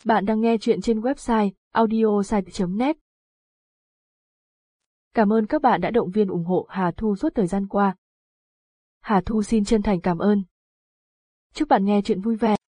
Bạn đang nghe chuyện trên website audiosite.net. Cảm ơn các bạn đã động viên ủng hộ Hà Thu suốt thời gian qua. Hà Thu xin chân thành cảm ơn. Chúc bạn nghe chuyện vui vẻ.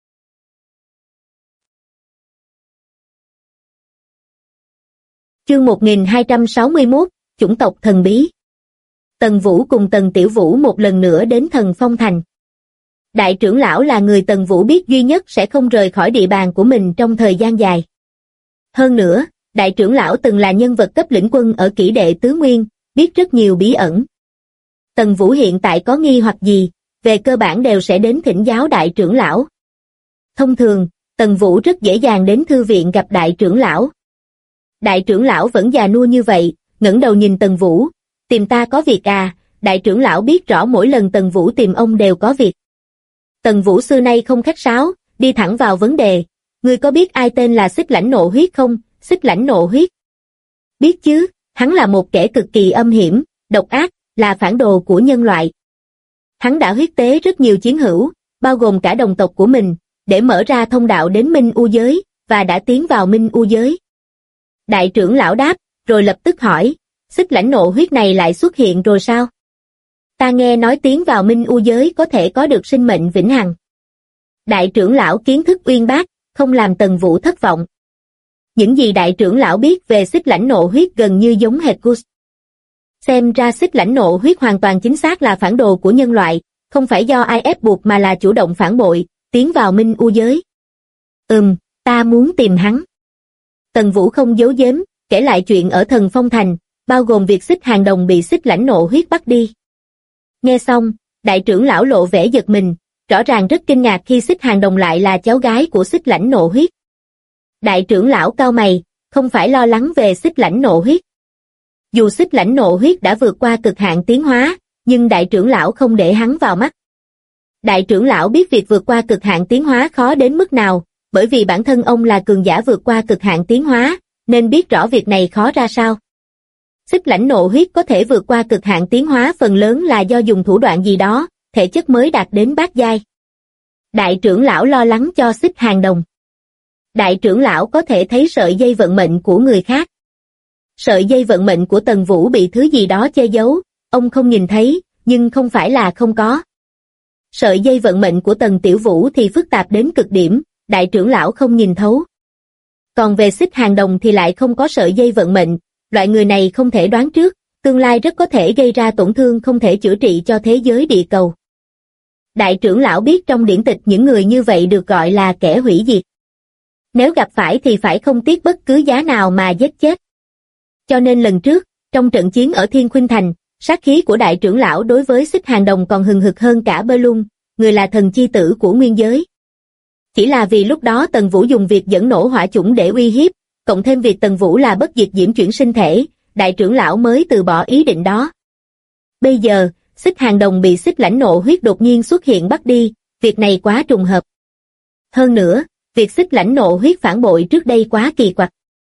Chương 1261, chủng tộc thần bí. Tần Vũ cùng Tần Tiểu Vũ một lần nữa đến Thần Phong Thành. Đại trưởng lão là người Tần Vũ biết duy nhất sẽ không rời khỏi địa bàn của mình trong thời gian dài. Hơn nữa, đại trưởng lão từng là nhân vật cấp lĩnh quân ở Kỷ Đệ Tứ Nguyên, biết rất nhiều bí ẩn. Tần Vũ hiện tại có nghi hoặc gì, về cơ bản đều sẽ đến thỉnh giáo đại trưởng lão. Thông thường, Tần Vũ rất dễ dàng đến thư viện gặp đại trưởng lão. Đại trưởng lão vẫn già nua như vậy, ngẩng đầu nhìn Tần Vũ, tìm ta có việc à? Đại trưởng lão biết rõ mỗi lần Tần Vũ tìm ông đều có việc. Tần Vũ xưa nay không khách sáo, đi thẳng vào vấn đề. Ngươi có biết ai tên là Xích Lãnh Nộ Huyết không? Xích Lãnh Nộ Huyết? Biết chứ, hắn là một kẻ cực kỳ âm hiểm, độc ác, là phản đồ của nhân loại. Hắn đã huyết tế rất nhiều chiến hữu, bao gồm cả đồng tộc của mình, để mở ra thông đạo đến Minh U giới, và đã tiến vào Minh U giới. Đại trưởng lão đáp, rồi lập tức hỏi, Xích Lãnh Nộ Huyết này lại xuất hiện rồi sao? Ta nghe nói tiến vào Minh U giới có thể có được sinh mệnh vĩnh hằng. Đại trưởng lão kiến thức uyên bác, không làm Tần Vũ thất vọng. Những gì đại trưởng lão biết về Xích Lãnh Nộ Huyết gần như giống hệt Gus. Xem ra Xích Lãnh Nộ Huyết hoàn toàn chính xác là phản đồ của nhân loại, không phải do ai ép buộc mà là chủ động phản bội, tiến vào Minh U giới. Ta muốn tìm hắn. Tần Vũ không giấu giếm, kể lại chuyện ở Thần Phong Thành, bao gồm việc Xích Hàng Đồng bị Xích Lãnh Nộ Huyết bắt đi. Nghe xong, đại trưởng lão lộ vẻ giật mình, rõ ràng rất kinh ngạc khi Xích Hàng Đồng lại là cháu gái của Xích Lãnh Nộ Huyết. Đại trưởng lão cau mày, không phải lo lắng về Xích Lãnh Nộ Huyết. Dù Xích Lãnh Nộ Huyết đã vượt qua cực hạn tiến hóa, nhưng đại trưởng lão không để hắn vào mắt. Đại trưởng lão biết việc vượt qua cực hạn tiến hóa khó đến mức nào, bởi vì bản thân ông là cường giả vượt qua cực hạn tiến hóa, nên biết rõ việc này khó ra sao. Xích Lãnh Nộ Huyết có thể vượt qua cực hạn tiến hóa phần lớn là do dùng thủ đoạn gì đó, thể chất mới đạt đến bát giai. Đại trưởng lão lo lắng cho Xích Hàng Đồng. Đại trưởng lão có thể thấy sợi dây vận mệnh của người khác. Sợi dây vận mệnh của Tần Vũ bị thứ gì đó che giấu, ông không nhìn thấy, nhưng không phải là không có. Sợi dây vận mệnh của Tần Tiểu Vũ thì phức tạp đến cực điểm, đại trưởng lão không nhìn thấu. Còn về Xích Hàng Đồng thì lại không có sợi dây vận mệnh, loại người này không thể đoán trước, tương lai rất có thể gây ra tổn thương không thể chữa trị cho thế giới địa cầu. Đại trưởng lão biết trong điển tịch những người như vậy được gọi là kẻ hủy diệt. Nếu gặp phải thì phải không tiếc bất cứ giá nào mà giết chết. Cho nên lần trước, trong trận chiến ở Thiên Khuynh Thành, sát khí của đại trưởng lão đối với Xích Hàng Đồng còn hừng hực hơn cả Bơ Lung, người là thần chi tử của nguyên giới. Chỉ là vì lúc đó Tần Vũ dùng việc dẫn nổ hỏa chủng để uy hiếp, cộng thêm việc Tần Vũ là bất diệt diễm chuyển sinh thể, đại trưởng lão mới từ bỏ ý định đó. Bây giờ, Xích Hàng Đồng bị Xích Lãnh Nộ Huyết đột nhiên xuất hiện bắt đi, việc này quá trùng hợp. Hơn nữa, việc Xích Lãnh Nộ Huyết phản bội trước đây quá kỳ quặc.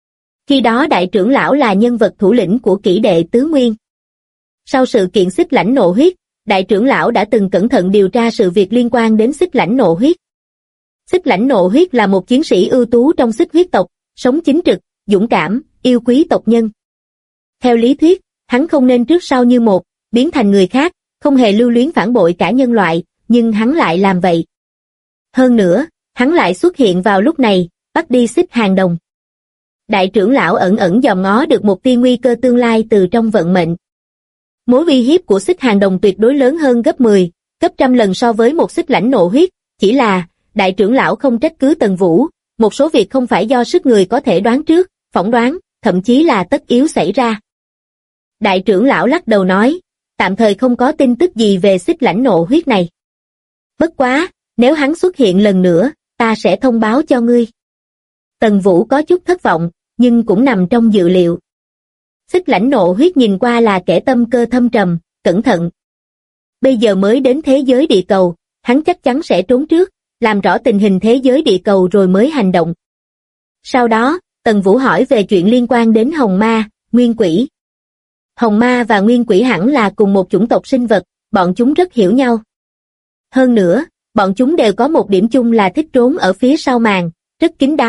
Khi đó đại trưởng lão là nhân vật thủ lĩnh của Kỷ Đệ Tứ Nguyên. Sau sự kiện Xích Lãnh Nộ Huyết, đại trưởng lão đã từng cẩn thận điều tra sự việc liên quan đến Xích Lãnh Nộ Huyết. Xích Lãnh Nộ Huyết là một chiến sĩ ưu tú trong Xích huyết tộc, sống chính trực, dũng cảm, yêu quý tộc nhân. Theo lý thuyết, hắn không nên trước sau như một, biến thành người khác, không hề lưu luyến phản bội cả nhân loại, nhưng hắn lại làm vậy. Hơn nữa, hắn lại xuất hiện vào lúc này, bắt đi Xích Hàng Đồng. Đại trưởng lão ẩn ẩn dòm ngó được một tia nguy cơ tương lai từ trong vận mệnh. Mối uy hiếp của Xích Hàng Đồng tuyệt đối lớn hơn gấp 10, gấp trăm lần so với một Xích Lãnh Nộ Huyết, chỉ là đại trưởng lão không trách cứ Tần Vũ, một số việc không phải do sức người có thể đoán trước, phỏng đoán, thậm chí là tất yếu xảy ra. Đại trưởng lão lắc đầu nói, tạm thời không có tin tức gì về Xích Lãnh Nộ Huyết này. Bất quá, nếu hắn xuất hiện lần nữa, ta sẽ thông báo cho ngươi. Tần Vũ có chút thất vọng, nhưng cũng nằm trong dự liệu. Xích Lãnh Nộ Huyết nhìn qua là kẻ tâm cơ thâm trầm, cẩn thận. Bây giờ mới đến thế giới địa cầu, hắn chắc chắn sẽ trốn trước, làm rõ tình hình thế giới địa cầu rồi mới hành động. Sau đó, Tần Vũ hỏi về chuyện liên quan đến Hồng Ma, Nguyên Quỷ. Hồng Ma và Nguyên Quỷ hẳn là cùng một chủng tộc sinh vật, bọn chúng rất hiểu nhau. Hơn nữa, bọn chúng đều có một điểm chung là thích trốn ở phía sau màn, rất kín đáo,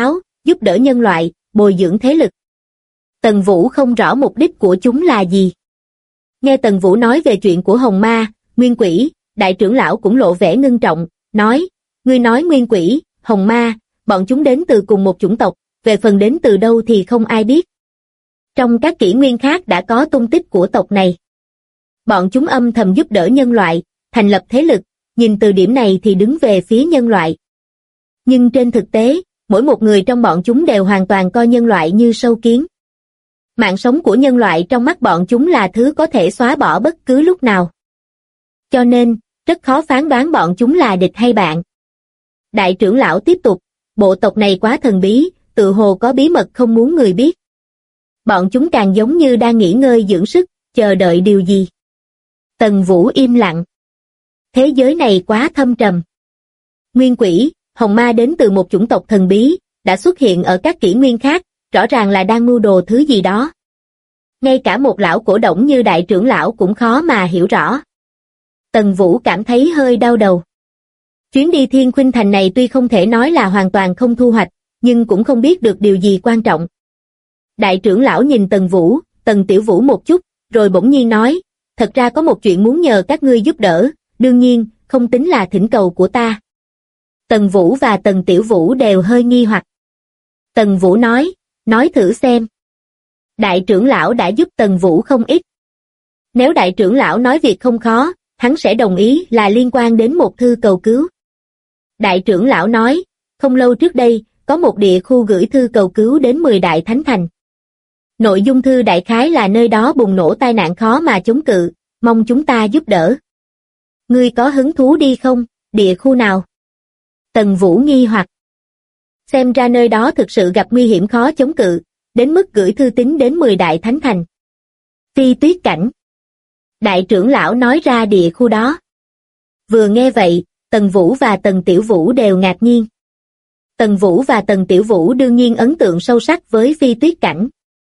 giúp đỡ nhân loại, bồi dưỡng thế lực. Tần Vũ không rõ mục đích của chúng là gì. Nghe Tần Vũ nói về chuyện của Hồng Ma, Nguyên Quỷ, đại trưởng lão cũng lộ vẻ ngưng trọng, nói, ngươi nói Nguyên Quỷ, Hồng Ma, bọn chúng đến từ cùng một chủng tộc, về phần đến từ đâu thì không ai biết. Trong các kỷ nguyên khác đã có tung tích của tộc này. Bọn chúng âm thầm giúp đỡ nhân loại, thành lập thế lực, nhìn từ điểm này thì đứng về phía nhân loại. Nhưng trên thực tế, mỗi một người trong bọn chúng đều hoàn toàn coi nhân loại như sâu kiến. Mạng sống của nhân loại trong mắt bọn chúng là thứ có thể xóa bỏ bất cứ lúc nào. Cho nên, rất khó phán đoán bọn chúng là địch hay bạn. Đại trưởng lão tiếp tục, bộ tộc này quá thần bí, tự hồ có bí mật không muốn người biết. Bọn chúng càng giống như đang nghỉ ngơi dưỡng sức, chờ đợi điều gì. Tần Vũ im lặng. Thế giới này quá thâm trầm. Nguyên Quỷ, Hồng Ma đến từ một chủng tộc thần bí, đã xuất hiện ở các kỷ nguyên khác, rõ ràng là đang mưu đồ thứ gì đó. Ngay cả một lão cổ đổng như đại trưởng lão cũng khó mà hiểu rõ. Tần Vũ cảm thấy hơi đau đầu. Chuyến đi Thiên Khuynh Thành này tuy không thể nói là hoàn toàn không thu hoạch, nhưng cũng không biết được điều gì quan trọng. Đại trưởng lão nhìn Tần Vũ, Tần Tiểu Vũ một chút, rồi bỗng nhiên nói, thật ra có một chuyện muốn nhờ các ngươi giúp đỡ, đương nhiên, không tính là thỉnh cầu của ta. Tần Vũ và Tần Tiểu Vũ đều hơi nghi hoặc. Tần Vũ nói thử xem. Đại trưởng lão đã giúp Tần Vũ không ít. Nếu đại trưởng lão nói việc không khó, hắn sẽ đồng ý là liên quan đến một thư cầu cứu. Đại trưởng lão nói, không lâu trước đây, có một địa khu gửi thư cầu cứu đến 10 đại thánh thành. Nội dung thư đại khái là nơi đó bùng nổ tai nạn khó mà chống cự, mong chúng ta giúp đỡ. Ngươi có hứng thú đi không, địa khu nào? Tần Vũ nghi hoặc. Xem ra nơi đó thực sự gặp nguy hiểm khó chống cự, đến mức gửi thư tín đến 10 đại thánh thành. Phi Tuyết Cảnh. Đại trưởng lão nói ra địa khu đó. Vừa nghe vậy, Tần Vũ và Tần Tiểu Vũ đều ngạc nhiên. Tần Vũ và Tần Tiểu Vũ đương nhiên ấn tượng sâu sắc với Phi Tuyết Cảnh.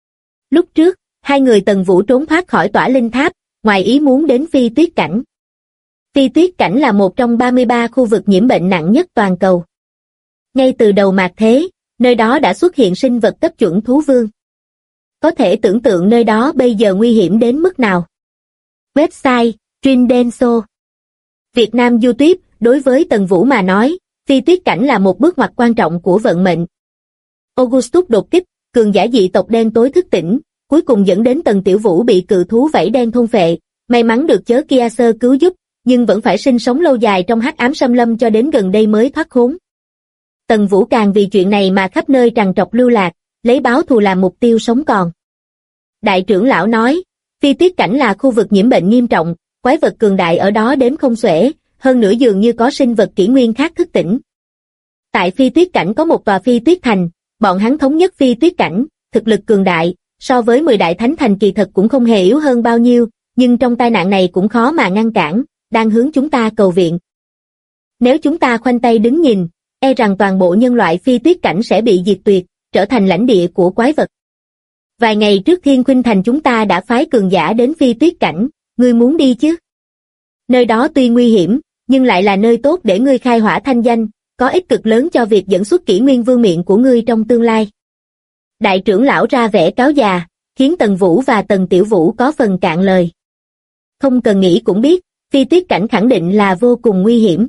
Lúc trước, hai người Tần Vũ trốn thoát khỏi Tỏa Linh Tháp, ngoài ý muốn đến Phi Tuyết Cảnh. Phi Tuyết Cảnh là một trong 33 khu vực nhiễm bệnh nặng nhất toàn cầu. Ngay từ đầu mạt thế, nơi đó đã xuất hiện sinh vật cấp chuẩn thú vương. Có thể tưởng tượng nơi đó bây giờ nguy hiểm đến mức nào. Website, Trindenso. Việt Nam YouTube, đối với Tần Vũ mà nói, Phi Tuyết Cảnh là một bước ngoặt quan trọng của vận mệnh. Augustus đột kích, cường giả dị tộc đen tối thức tỉnh, cuối cùng dẫn đến Tần Tiểu Vũ bị cự thú vảy đen thôn phệ, may mắn được chớ Kia Sơ cứu giúp, nhưng vẫn phải sinh sống lâu dài trong hắc ám xâm lâm cho đến gần đây mới thoát khốn. Tần Vũ càng vì chuyện này mà khắp nơi trằn trọc lưu lạc, lấy báo thù làm mục tiêu sống còn. Đại trưởng lão nói, Phi Tuyết Cảnh là khu vực nhiễm bệnh nghiêm trọng, quái vật cường đại ở đó đếm không xuể, hơn nữa dường như có sinh vật kỷ nguyên khác thức tỉnh. Tại Phi Tuyết Cảnh có một tòa Phi Tuyết Thành, bọn hắn thống nhất Phi Tuyết Cảnh, thực lực cường đại, so với 10 đại thánh thành kỳ thật cũng không hề yếu hơn bao nhiêu, nhưng trong tai nạn này cũng khó mà ngăn cản, đang hướng chúng ta cầu viện. Nếu chúng ta khoanh tay đứng nhìn, e rằng toàn bộ nhân loại Phi Tuyết Cảnh sẽ bị diệt tuyệt, trở thành lãnh địa của quái vật. Vài ngày trước Thiên Khuynh Thành chúng ta đã phái cường giả đến Phi Tuyết Cảnh, ngươi muốn đi chứ? Nơi đó tuy nguy hiểm, nhưng lại là nơi tốt để ngươi khai hỏa thanh danh, có ích cực lớn cho việc dẫn xuất kỷ nguyên vương miện của ngươi trong tương lai. Đại trưởng lão ra vẻ cáo già, khiến Tần Vũ và Tần Tiểu Vũ có phần cạn lời. Không cần nghĩ cũng biết, Phi Tuyết Cảnh khẳng định là vô cùng nguy hiểm.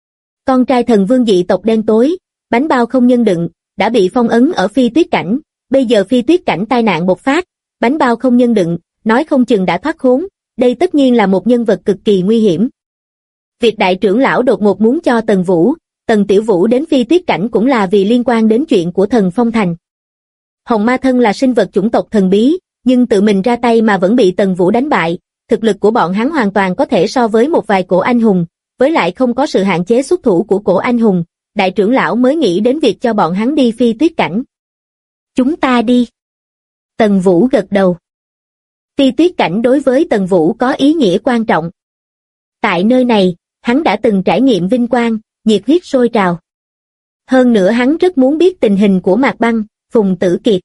Con trai thần vương dị tộc đen tối, bánh bao không nhân đựng, đã bị phong ấn ở Phi Tuyết Cảnh, bây giờ Phi Tuyết Cảnh tai nạn bộc phát, bánh bao không nhân đựng, nói không chừng đã thoát khốn, đây tất nhiên là một nhân vật cực kỳ nguy hiểm. Việc đại trưởng lão đột ngột muốn cho Tần Vũ, Tần Tiểu Vũ đến Phi Tuyết Cảnh cũng là vì liên quan đến chuyện của thần Phong Thành. Hồng Ma thân là sinh vật chủng tộc thần bí, nhưng tự mình ra tay mà vẫn bị Tần Vũ đánh bại, thực lực của bọn hắn hoàn toàn có thể so với một vài cổ anh hùng, với lại không có sự hạn chế xuất thủ của cổ anh hùng, đại trưởng lão mới nghĩ đến việc cho bọn hắn đi Phi Tuyết Cảnh. Chúng ta đi. Tần Vũ gật đầu. Phi Tuyết Cảnh đối với Tần Vũ có ý nghĩa quan trọng. Tại nơi này, hắn đã từng trải nghiệm vinh quang, nhiệt huyết sôi trào. Hơn nữa hắn rất muốn biết tình hình của Mạc Băng, Phùng Tử Kiệt.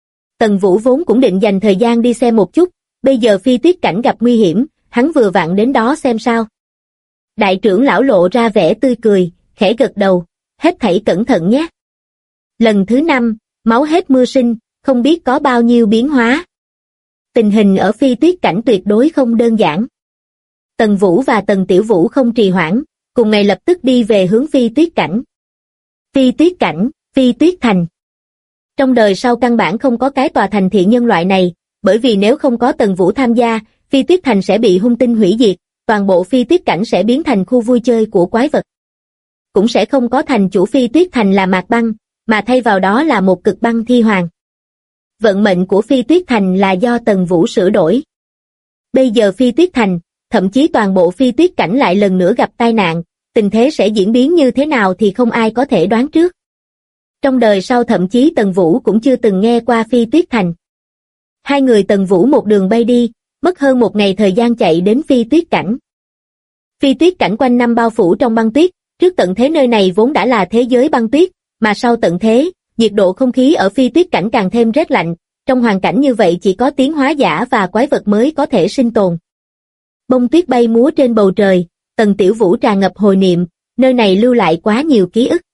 Tần Vũ vốn cũng định dành thời gian đi xem một chút, bây giờ Phi Tuyết Cảnh gặp nguy hiểm, hắn vừa vặn đến đó xem sao. Đại trưởng lão lộ ra vẻ tươi cười, khẽ gật đầu, hết thảy cẩn thận nhé. Lần thứ 5, máu hết mưa sinh, không biết có bao nhiêu biến hóa. Tình hình ở Phi Tuyết Cảnh tuyệt đối không đơn giản. Tần Vũ và Tần Tiểu Vũ không trì hoãn, cùng ngày lập tức đi về hướng Phi Tuyết Cảnh. Phi Tuyết Cảnh, Phi Tuyết Thành. Trong đời sau căn bản không có cái tòa thành thị nhân loại này, bởi vì nếu không có Tần Vũ tham gia, Phi Tuyết Thành sẽ bị hung tinh hủy diệt, toàn bộ Phi Tuyết Cảnh sẽ biến thành khu vui chơi của quái vật. Cũng sẽ không có thành chủ Phi Tuyết Thành là Mạc Băng, mà thay vào đó là một cực băng thi hoàng. Vận mệnh của Phi Tuyết Thành là do Tần Vũ sửa đổi. Bây giờ Phi Tuyết Thành, thậm chí toàn bộ Phi Tuyết Cảnh lại lần nữa gặp tai nạn, tình thế sẽ diễn biến như thế nào thì không ai có thể đoán trước. Trong đời sau thậm chí Tần Vũ cũng chưa từng nghe qua Phi Tuyết Thành. Hai người Tần Vũ một đường bay đi, mất hơn một ngày thời gian chạy đến Phi Tuyết Cảnh. Phi Tuyết Cảnh quanh năm bao phủ trong băng tuyết, trước tận thế nơi này vốn đã là thế giới băng tuyết, mà sau tận thế, nhiệt độ không khí ở Phi Tuyết Cảnh càng thêm rét lạnh, trong hoàn cảnh như vậy chỉ có tiến hóa giả và quái vật mới có thể sinh tồn. Bông tuyết bay múa trên bầu trời, Tần Tiểu Vũ tràn ngập hồi niệm, nơi này lưu lại quá nhiều ký ức.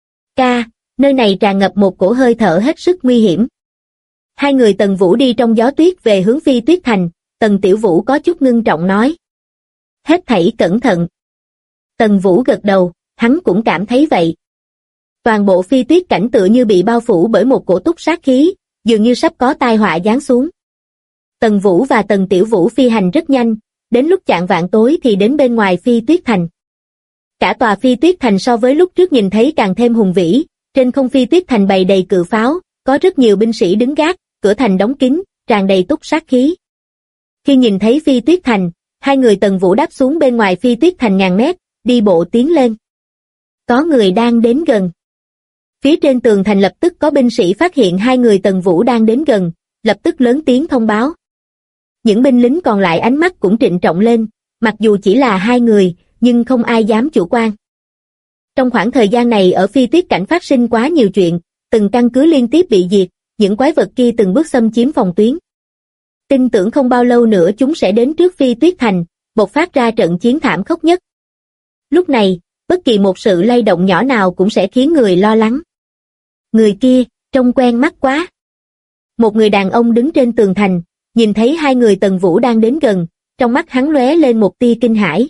Nơi này tràn ngập một cổ hơi thở hết sức nguy hiểm. Hai người Tần Vũ đi trong gió tuyết về hướng Phi Tuyết Thành, Tần Tiểu Vũ có chút ngưng trọng nói. Hết thảy cẩn thận. Tần Vũ gật đầu, hắn cũng cảm thấy vậy. Toàn bộ Phi Tuyết Cảnh tựa như bị bao phủ bởi một cổ túc sát khí, dường như sắp có tai họa giáng xuống. Tần Vũ và Tần Tiểu Vũ phi hành rất nhanh, đến lúc chạng vạng tối thì đến bên ngoài Phi Tuyết Thành. Cả tòa Phi Tuyết Thành so với lúc trước nhìn thấy càng thêm hùng vĩ, trên không Phi Tuyết Thành bày đầy cự pháo, có rất nhiều binh sĩ đứng gác, cửa thành đóng kín, tràn đầy túc sát khí. Khi nhìn thấy Phi Tuyết Thành, hai người Tần Vũ đáp xuống bên ngoài Phi Tuyết Thành ngàn mét, đi bộ tiến lên. Có người đang đến gần. Phía trên tường thành lập tức có binh sĩ phát hiện hai người Tần Vũ đang đến gần, lập tức lớn tiếng thông báo. Những binh lính còn lại ánh mắt cũng trịnh trọng lên, mặc dù chỉ là hai người, nhưng không ai dám chủ quan. Trong khoảng thời gian này ở Phi Tuyết Cảnh phát sinh quá nhiều chuyện, từng căn cứ liên tiếp bị diệt, những quái vật kia từng bước xâm chiếm phòng tuyến. Tin tưởng không bao lâu nữa chúng sẽ đến trước Phi Tuyết Thành, bộc phát ra trận chiến thảm khốc nhất. Lúc này, bất kỳ một sự lay động nhỏ nào cũng sẽ khiến người lo lắng. Người kia, trông quen mắt quá. Một người đàn ông đứng trên tường thành, nhìn thấy hai người Tần Vũ đang đến gần, trong mắt hắn lóe lên một tia kinh hãi.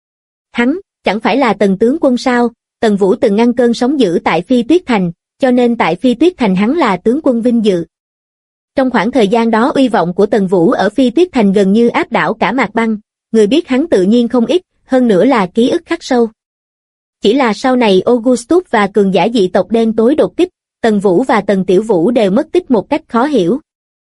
Hắn, chẳng phải là Tần tướng quân sao? Tần Vũ từng ngăn cơn sóng dữ tại Phi Tuyết Thành, cho nên tại Phi Tuyết Thành hắn là tướng quân vinh dự. Trong khoảng thời gian đó uy vọng của Tần Vũ ở Phi Tuyết Thành gần như áp đảo cả Mạc Băng, người biết hắn tự nhiên không ít, hơn nữa là ký ức khắc sâu. Chỉ là sau này Augustus và cường giả dị tộc đen tối đột kích, Tần Vũ và Tần Tiểu Vũ đều mất tích một cách khó hiểu.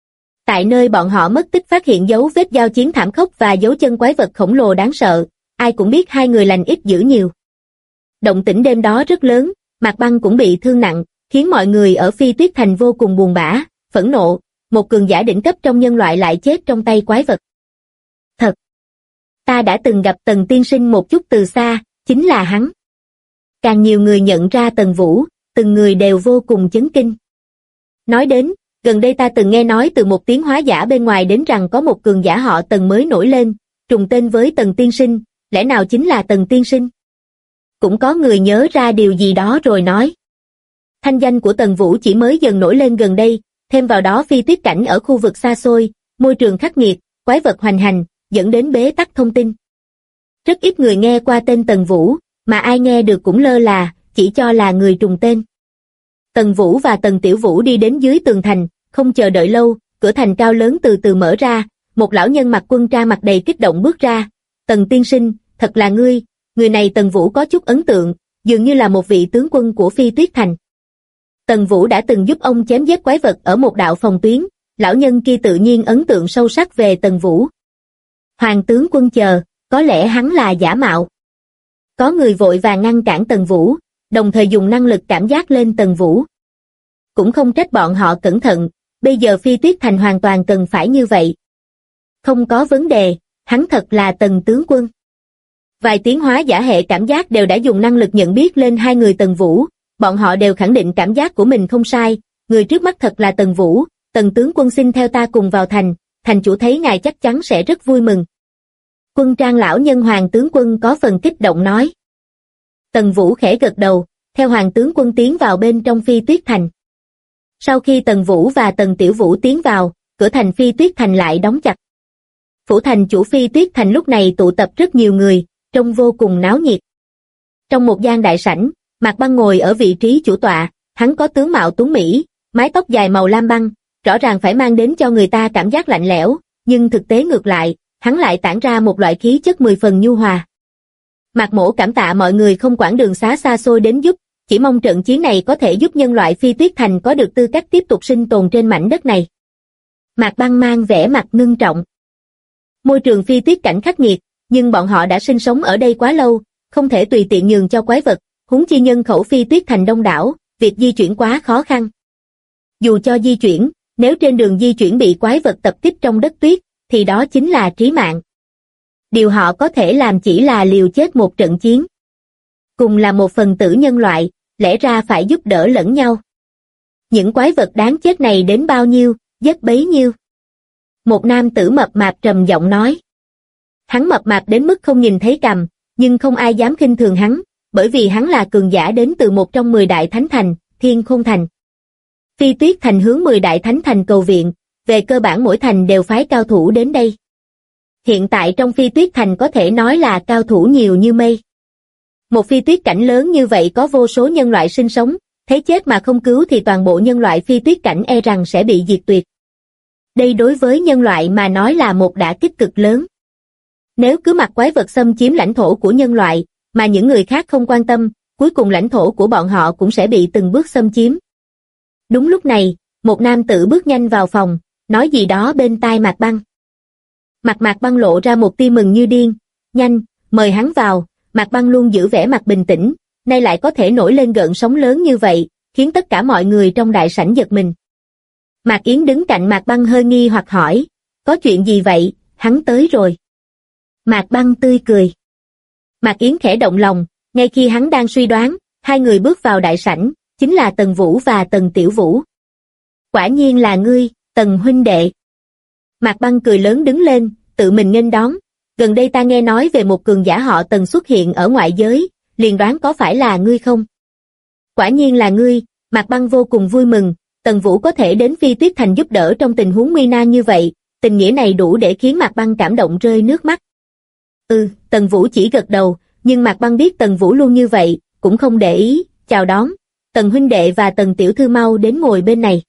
Tại nơi bọn họ mất tích phát hiện dấu vết giao chiến thảm khốc và dấu chân quái vật khổng lồ đáng sợ, ai cũng biết hai người lành ít dữ nhiều. Động tĩnh đêm đó rất lớn, Mạc Băng cũng bị thương nặng, khiến mọi người ở Phi Tuyết Thành vô cùng buồn bã, phẫn nộ, một cường giả đỉnh cấp trong nhân loại lại chết trong tay quái vật. Thật! Ta đã từng gặp Tần tiên sinh một chút từ xa, chính là hắn. Càng nhiều người nhận ra Tần Vũ, từng người đều vô cùng chấn kinh. Nói đến, gần đây ta từng nghe nói từ một tiến hóa giả bên ngoài đến rằng có một cường giả họ Tần mới nổi lên, trùng tên với Tần tiên sinh, lẽ nào chính là Tần tiên sinh? Cũng có người nhớ ra điều gì đó rồi nói. Thanh danh của Tần Vũ chỉ mới dần nổi lên gần đây, thêm vào đó Phi Tuyết Cảnh ở khu vực xa xôi, môi trường khắc nghiệt, quái vật hoành hành, dẫn đến bế tắc thông tin. Rất ít người nghe qua tên Tần Vũ, mà ai nghe được cũng lơ là, chỉ cho là người trùng tên. Tần Vũ và Tần Tiểu Vũ đi đến dưới tường thành, không chờ đợi lâu, cửa thành cao lớn từ từ mở ra, một lão nhân mặc quân trang mặt đầy kích động bước ra. Tần tiên sinh, thật là ngươi, người này Tần Vũ có chút ấn tượng, dường như là một vị tướng quân của Phi Tuyết Thành. Tần Vũ đã từng giúp ông chém giết quái vật ở một đạo phòng tuyến, lão nhân kia tự nhiên ấn tượng sâu sắc về Tần Vũ. Hoàng tướng quân chờ, có lẽ hắn là giả mạo. Có người vội vàng ngăn cản Tần Vũ, đồng thời dùng năng lực cảm giác lên Tần Vũ. Cũng không trách bọn họ cẩn thận, bây giờ Phi Tuyết Thành hoàn toàn cần phải như vậy. Không có vấn đề, hắn thật là Tần tướng quân. Vài tiến hóa giả hệ cảm giác đều đã dùng năng lực nhận biết lên hai người Tần Vũ, bọn họ đều khẳng định cảm giác của mình không sai, người trước mắt thật là Tần Vũ, Tần tướng quân xin theo ta cùng vào thành, thành chủ thấy ngài chắc chắn sẽ rất vui mừng. Quân trang lão nhân Hoàng tướng quân có phần kích động nói. Tần Vũ khẽ gật đầu, theo Hoàng tướng quân tiến vào bên trong Phi Tuyết Thành. Sau khi Tần Vũ và Tần Tiểu Vũ tiến vào, cửa thành Phi Tuyết Thành lại đóng chặt. Phủ thành chủ Phi Tuyết Thành lúc này tụ tập rất nhiều người, trông vô cùng náo nhiệt. Trong một gian đại sảnh, Mạc Băng ngồi ở vị trí chủ tọa, hắn có tướng mạo tuấn mỹ, mái tóc dài màu lam băng, rõ ràng phải mang đến cho người ta cảm giác lạnh lẽo, nhưng thực tế ngược lại, hắn lại tản ra một loại khí chất 10 phần nhu hòa. Mạc Mỗ cảm tạ mọi người không quản đường xá xa xôi đến giúp, chỉ mong trận chiến này có thể giúp nhân loại Phi Tuyết Thành có được tư cách tiếp tục sinh tồn trên mảnh đất này. Mạc Băng mang vẻ mặt ngưng trọng. Môi trường Phi Tuyết cảnh khắc nghiệt, nhưng bọn họ đã sinh sống ở đây quá lâu, không thể tùy tiện nhường cho quái vật, huống chi nhân khẩu Phi Tuyết Thành đông đảo, việc di chuyển quá khó khăn. Dù cho di chuyển, nếu trên đường di chuyển bị quái vật tập kích trong đất tuyết, thì đó chính là trí mạng. Điều họ có thể làm chỉ là liều chết một trận chiến. Cùng là một phần tử nhân loại, lẽ ra phải giúp đỡ lẫn nhau. Những quái vật đáng chết này đến bao nhiêu, giết bấy nhiêu. Một nam tử mập mạp trầm giọng nói. Hắn mập mạp đến mức không nhìn thấy cằm, nhưng không ai dám khinh thường hắn, bởi vì hắn là cường giả đến từ một trong 10 đại thánh thành, Thiên Khôn Thành. Phi Tuyết Thành hướng 10 đại thánh thành cầu viện, về cơ bản mỗi thành đều phái cao thủ đến đây. Hiện tại trong Phi Tuyết Thành có thể nói là cao thủ nhiều như mây. Một phi tuyết cảnh lớn như vậy có vô số nhân loại sinh sống, thấy chết mà không cứu thì toàn bộ nhân loại Phi Tuyết Cảnh e rằng sẽ bị diệt tuyệt. Đây đối với nhân loại mà nói là một đả kích cực lớn. Nếu cứ mặc quái vật xâm chiếm lãnh thổ của nhân loại, mà những người khác không quan tâm, cuối cùng lãnh thổ của bọn họ cũng sẽ bị từng bước xâm chiếm. Đúng lúc này, một nam tử bước nhanh vào phòng, nói gì đó bên tai Mạc Băng. Mạc Băng lộ ra một tia mừng như điên, nhanh, mời hắn vào. Mạc Băng luôn giữ vẻ mặt bình tĩnh, nay lại có thể nổi lên gợn sóng lớn như vậy, khiến tất cả mọi người trong đại sảnh giật mình. Mạc Yến đứng cạnh Mạc Băng hơi nghi hoặc hỏi, có chuyện gì vậy, hắn tới rồi. Mạc Băng tươi cười. Mạc Yến khẽ động lòng, ngay khi hắn đang suy đoán, hai người bước vào đại sảnh, chính là Tần Vũ và Tần Tiểu Vũ. Quả nhiên là ngươi, Tần huynh đệ. Mạc Băng cười lớn đứng lên, tự mình nghênh đón. Gần đây ta nghe nói về một cường giả họ Tần xuất hiện ở ngoại giới, liền đoán có phải là ngươi không? Quả nhiên là ngươi, Mạc Băng vô cùng vui mừng, Tần Vũ có thể đến Phi Tuyết Thành giúp đỡ trong tình huống nguy nan như vậy, tình nghĩa này đủ để khiến Mạc Băng cảm động rơi nước mắt. Tần Vũ chỉ gật đầu, nhưng Mạc Băng biết Tần Vũ luôn như vậy, cũng không để ý, chào đón, Tần huynh đệ và Tần tiểu thư mau đến ngồi bên này.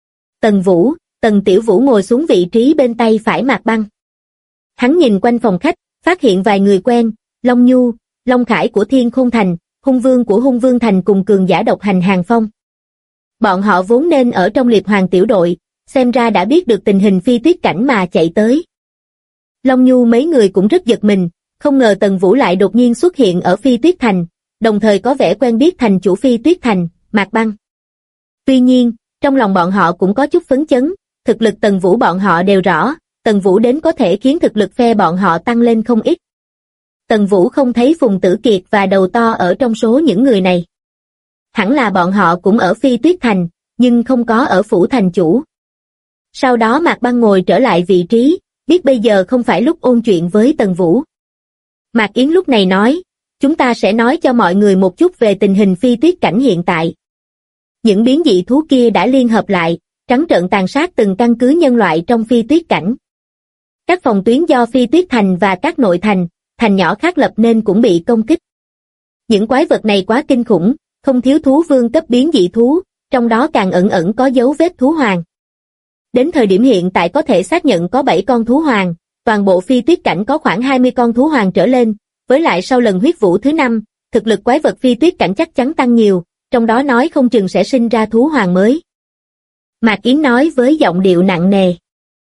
Tần Tiểu Vũ ngồi xuống vị trí bên tay phải Mạc Băng. Hắn nhìn quanh phòng khách, phát hiện vài người quen, Long Nhu, Long Khải của Thiên Khôn Thành, Hung Vương của Hung Vương Thành cùng cường giả độc hành Hàng Phong. Bọn họ vốn nên ở trong Liệp Hoàng tiểu đội, xem ra đã biết được tình hình Phi Tuyết Cảnh mà chạy tới. Long Nhu mấy người cũng rất giật mình, không ngờ Tần Vũ lại đột nhiên xuất hiện ở Phi Tuyết Thành, đồng thời có vẻ quen biết thành chủ Phi Tuyết Thành, Mạc Băng. Tuy nhiên, trong lòng bọn họ cũng có chút phấn chấn, thực lực Tần Vũ bọn họ đều rõ, Tần Vũ đến có thể khiến thực lực phe bọn họ tăng lên không ít. Tần Vũ không thấy Phùng Tử Kiệt và Đầu To ở trong số những người này. Hẳn là bọn họ cũng ở Phi Tuyết Thành, nhưng không có ở phủ thành chủ. Sau đó Mạc Băng ngồi trở lại vị trí, biết bây giờ không phải lúc ôn chuyện với Tần Vũ. Mạc Yến lúc này nói, chúng ta sẽ nói cho mọi người một chút về tình hình Phi Tuyết Cảnh hiện tại. Những biến dị thú kia đã liên hợp lại, trắng trợn tàn sát từng căn cứ nhân loại trong Phi Tuyết Cảnh. Các phòng tuyến do Phi Tuyết Thành và các nội thành, thành nhỏ khác lập nên cũng bị công kích. Những quái vật này quá kinh khủng, không thiếu thú vương cấp biến dị thú, trong đó càng ẩn ẩn có dấu vết thú hoàng. Đến thời điểm hiện tại có thể xác nhận có 7 con thú hoàng, toàn bộ Phi Tuyết Cảnh có khoảng 20 con thú hoàng trở lên, với lại sau lần huyết vũ thứ 5, thực lực quái vật Phi Tuyết Cảnh chắc chắn tăng nhiều, trong đó nói không chừng sẽ sinh ra thú hoàng mới. Mạc Yến nói với giọng điệu nặng nề.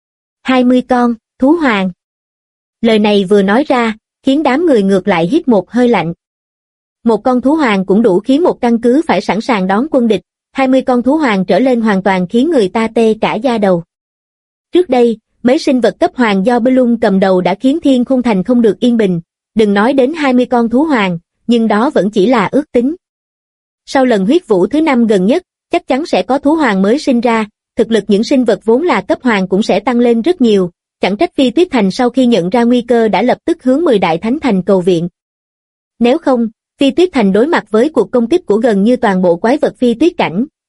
20 con, thú hoàng. Lời này vừa nói ra, khiến đám người ngược lại hít một hơi lạnh. Một con thú hoàng cũng đủ khiến một căn cứ phải sẵn sàng đón quân địch, 20 con thú hoàng trở lên hoàn toàn khiến người ta tê cả da đầu. Trước đây, mấy sinh vật cấp hoàng do Bloom cầm đầu đã khiến Thiên Khôn Thành không được yên bình, đừng nói đến 20 con thú hoàng, nhưng đó vẫn chỉ là ước tính. Sau lần huyết vũ thứ 5 gần nhất, chắc chắn sẽ có thú hoàng mới sinh ra, thực lực những sinh vật vốn là cấp hoàng cũng sẽ tăng lên rất nhiều, chẳng trách Phi Tuyết Thành sau khi nhận ra nguy cơ đã lập tức hướng 10 đại thánh thành cầu viện. Nếu không, Phi Tuyết Thành đối mặt với cuộc công kích của gần như toàn bộ quái vật Phi Tuyết Cảnh,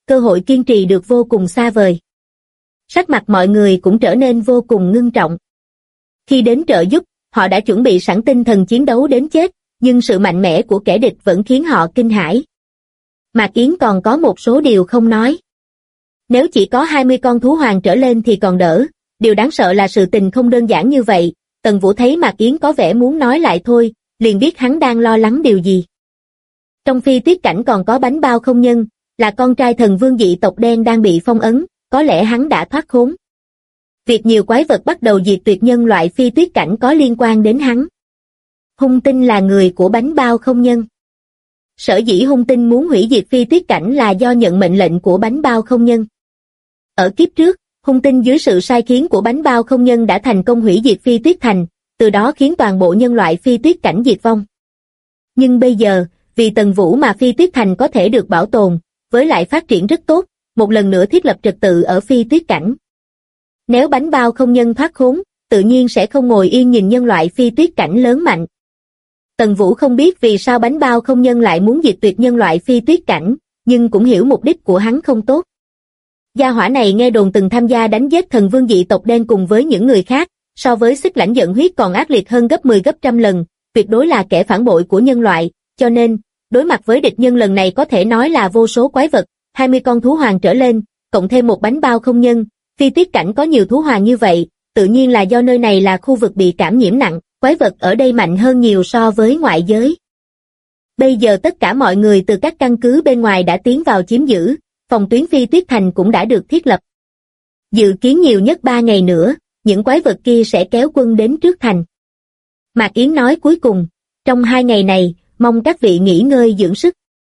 cơ hội kiên trì được vô cùng xa vời. Sắc mặt mọi người cũng trở nên vô cùng ngưng trọng. Khi đến trợ giúp, họ đã chuẩn bị sẵn tinh thần chiến đấu đến chết, nhưng sự mạnh mẽ của kẻ địch vẫn khiến họ kinh hãi. Mạc Yến còn có một số điều không nói. Nếu chỉ có 20 con thú hoàng trở lên thì còn đỡ, điều đáng sợ là sự tình không đơn giản như vậy. Tần Vũ thấy Mạc Yến có vẻ muốn nói lại thôi, liền biết hắn đang lo lắng điều gì. Trong phi tuyết cảnh còn có bánh bao không nhân, là con trai thần vương dị tộc đen đang bị phong ấn, có lẽ hắn đã thoát khốn. Việc nhiều quái vật bắt đầu diệt tuyệt nhân loại phi tuyết cảnh có liên quan đến hắn. Hung Tinh là người của bánh bao không nhân. Sở dĩ Hung Tinh muốn hủy diệt phi tuyết cảnh là do nhận mệnh lệnh của bánh bao không nhân. Ở kiếp trước, Hung Tinh dưới sự sai khiến của bánh bao không nhân đã thành công hủy diệt phi tuyết thành, từ đó khiến toàn bộ nhân loại phi tuyết cảnh diệt vong. Nhưng bây giờ, vì Tần Vũ mà phi tuyết thành có thể được bảo tồn, với lại phát triển rất tốt, một lần nữa thiết lập trật tự ở phi tuyết cảnh. Nếu bánh bao không nhân thoát khốn, tự nhiên sẽ không ngồi yên nhìn nhân loại phi tuyết cảnh lớn mạnh. Tần Vũ không biết vì sao bánh bao không nhân lại muốn diệt tuyệt nhân loại phi tuyết cảnh, nhưng cũng hiểu mục đích của hắn không tốt. Gia hỏa này nghe đồn từng tham gia đánh giết thần vương dị tộc đen cùng với những người khác, so với Xích Lãnh giận huyết còn ác liệt hơn gấp 10 gấp trăm lần, tuyệt đối là kẻ phản bội của nhân loại, cho nên, đối mặt với địch nhân lần này có thể nói là vô số quái vật, 20 con thú hoàng trở lên, cộng thêm một bánh bao không nhân, phi tuyết cảnh có nhiều thú hoàng như vậy, tự nhiên là do nơi này là khu vực bị cảm nhiễm nặng, quái vật ở đây mạnh hơn nhiều so với ngoại giới. Bây giờ tất cả mọi người từ các căn cứ bên ngoài đã tiến vào chiếm giữ, phòng tuyến phi tuyết thành cũng đã được thiết lập. Dự kiến nhiều nhất 3 ngày nữa, những quái vật kia sẽ kéo quân đến trước thành. Mạc Yến nói cuối cùng, trong 2 ngày này, mong các vị nghỉ ngơi dưỡng sức.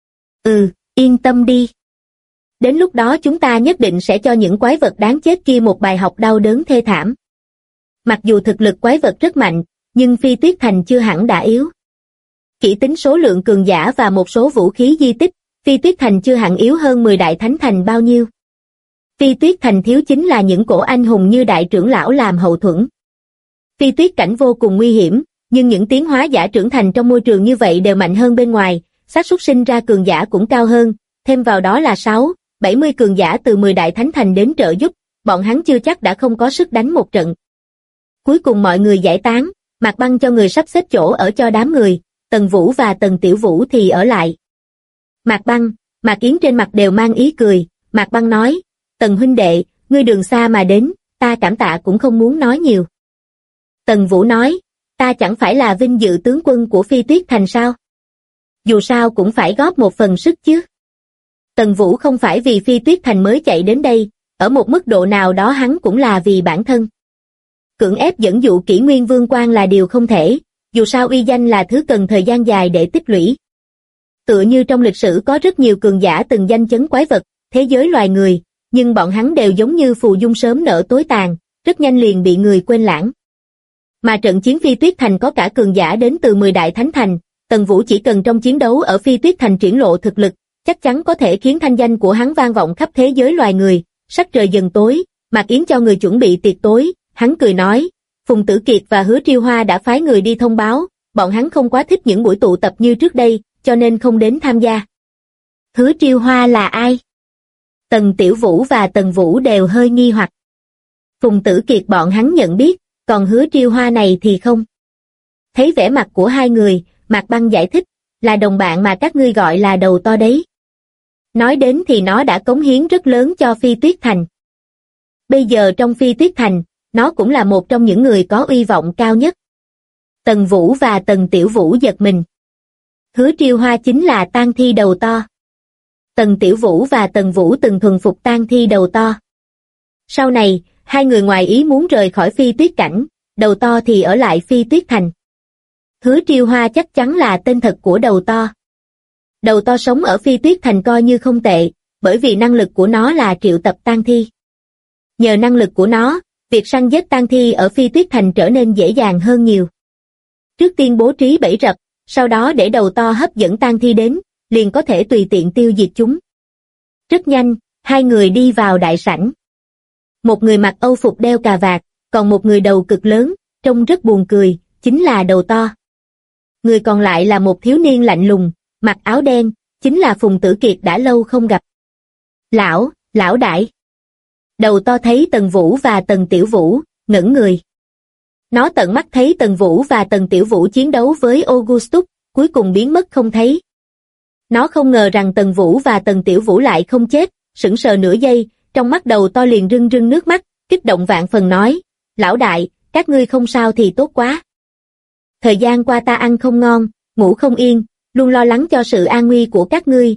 Yên tâm đi. Đến lúc đó chúng ta nhất định sẽ cho những quái vật đáng chết kia một bài học đau đớn thê thảm. Mặc dù thực lực quái vật rất mạnh, nhưng phi tuyết thành chưa hẳn đã yếu. Chỉ tính số lượng cường giả và một số vũ khí di tích, phi tuyết thành chưa hẳn yếu hơn 10 đại thánh thành bao nhiêu. Phi tuyết thành thiếu chính là những cổ anh hùng như đại trưởng lão làm hậu thuẫn. Phi tuyết cảnh vô cùng nguy hiểm, nhưng những tiến hóa giả trưởng thành trong môi trường như vậy đều mạnh hơn bên ngoài, xác suất sinh ra cường giả cũng cao hơn, thêm vào đó là 60 cường giả từ 10 đại thánh thành đến trợ giúp, bọn hắn chưa chắc đã không có sức đánh một trận. Cuối cùng mọi người giải tán, Mạc Băng cho người sắp xếp chỗ ở cho đám người, Tần Vũ và Tần Tiểu Vũ thì ở lại. Mạc Băng, Mạc Yến trên mặt đều mang ý cười, Mạc Băng nói, Tần huynh đệ, ngươi đường xa mà đến, ta cảm tạ cũng không muốn nói nhiều. Tần Vũ nói, ta chẳng phải là vinh dự tướng quân của phi tuyết thành sao? Dù sao cũng phải góp một phần sức chứ. Tần Vũ không phải vì phi tuyết thành mới chạy đến đây, ở một mức độ nào đó hắn cũng là vì bản thân. Cưỡng ép dẫn dụ Kỷ Nguyên Vương quan là điều không thể, dù sao uy danh là thứ cần thời gian dài để tích lũy. Tựa như trong lịch sử có rất nhiều cường giả từng danh chấn quái vật, thế giới loài người, nhưng bọn hắn đều giống như phù dung sớm nở tối tàn, rất nhanh liền bị người quên lãng. Mà trận chiến phi tuyết thành có cả cường giả đến từ 10 đại thánh thành, Tần Vũ chỉ cần trong chiến đấu ở phi tuyết thành triển lộ thực lực, chắc chắn có thể khiến thanh danh của hắn vang vọng khắp thế giới loài người. Sắc trời dần tối, Mạc Yến cho người chuẩn bị tiệc tối, hắn cười nói, Phùng Tử Kiệt và Hứa Triêu Hoa đã phái người đi thông báo, bọn hắn không quá thích những buổi tụ tập như trước đây, cho nên không đến tham gia. Hứa Triêu Hoa là ai? Tần Tiểu Vũ và Tần Vũ đều hơi nghi hoặc. Phùng Tử Kiệt bọn hắn nhận biết, còn Hứa Triêu Hoa này thì không. Thấy vẻ mặt của hai người, Mạc Băng giải thích, là đồng bạn mà các ngươi gọi là đầu to đấy. Nói đến thì nó đã cống hiến rất lớn cho phi tuyết thành. Bây giờ trong phi tuyết thành, nó cũng là một trong những người có uy vọng cao nhất. Tần Vũ và Tần Tiểu Vũ giật mình. Hứa Triêu Hoa chính là tang thi đầu to. Tần Tiểu Vũ và Tần Vũ từng thuần phục tang thi đầu to. Sau này, hai người ngoài ý muốn rời khỏi phi tuyết cảnh, đầu to thì ở lại phi tuyết thành. Hứa Triêu Hoa chắc chắn là tên thật của đầu to. Đầu to sống ở phi tuyết thành coi như không tệ, bởi vì năng lực của nó là triệu tập tang thi. Nhờ năng lực của nó, việc săn giết tang thi ở phi tuyết thành trở nên dễ dàng hơn nhiều. Trước tiên bố trí bẫy rập, sau đó để đầu to hấp dẫn tang thi đến, liền có thể tùy tiện tiêu diệt chúng. Rất nhanh, hai người đi vào đại sảnh. Một người mặc âu phục đeo cà vạt, còn một người đầu cực lớn, trông rất buồn cười, chính là đầu to. Người còn lại là một thiếu niên lạnh lùng, mặc áo đen, chính là Phùng Tử Kiệt đã lâu không gặp. Lão đại. Đầu to thấy Tần Vũ và Tần Tiểu Vũ, ngẩn người. Nó tận mắt thấy Tần Vũ và Tần Tiểu Vũ chiến đấu với Augustus, cuối cùng biến mất không thấy. Nó không ngờ rằng Tần Vũ và Tần Tiểu Vũ lại không chết, sững sờ nửa giây, trong mắt đầu to liền rưng rưng nước mắt, kích động vạn phần nói, lão đại, các ngươi không sao thì tốt quá. Thời gian qua ta ăn không ngon, ngủ không yên, luôn lo lắng cho sự an nguy của các ngươi.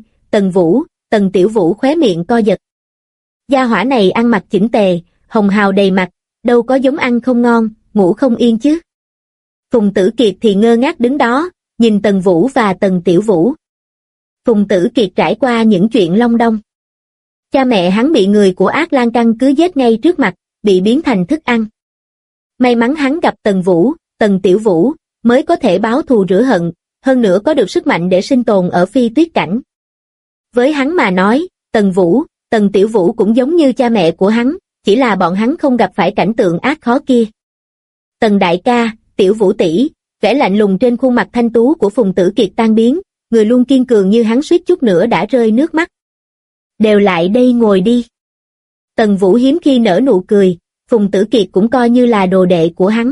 Tần Tiểu Vũ khóe miệng co giật. Gia hỏa này ăn mặc chỉnh tề, hồng hào đầy mặt, đâu có giống ăn không ngon, ngủ không yên chứ. Phùng Tử Kiệt thì ngơ ngác đứng đó, nhìn Tần Vũ và Tần Tiểu Vũ. Phùng Tử Kiệt trải qua những chuyện long đong. Cha mẹ hắn bị người của Ác Lan căn cứ giết ngay trước mặt, bị biến thành thức ăn. May mắn hắn gặp Tần Vũ, Tần Tiểu Vũ, mới có thể báo thù rửa hận, hơn nữa có được sức mạnh để sinh tồn ở phi tuyết cảnh. Với hắn mà nói, Tần Vũ, Tần Tiểu Vũ cũng giống như cha mẹ của hắn, chỉ là bọn hắn không gặp phải cảnh tượng ác khó kia. Tần đại ca, Tiểu Vũ tỷ, vẻ lạnh lùng trên khuôn mặt thanh tú của Phùng Tử Kiệt tan biến, người luôn kiên cường như hắn suýt chút nữa đã rơi nước mắt. Đều lại đây ngồi đi. Tần Vũ hiếm khi nở nụ cười, Phùng Tử Kiệt cũng coi như là đồ đệ của hắn.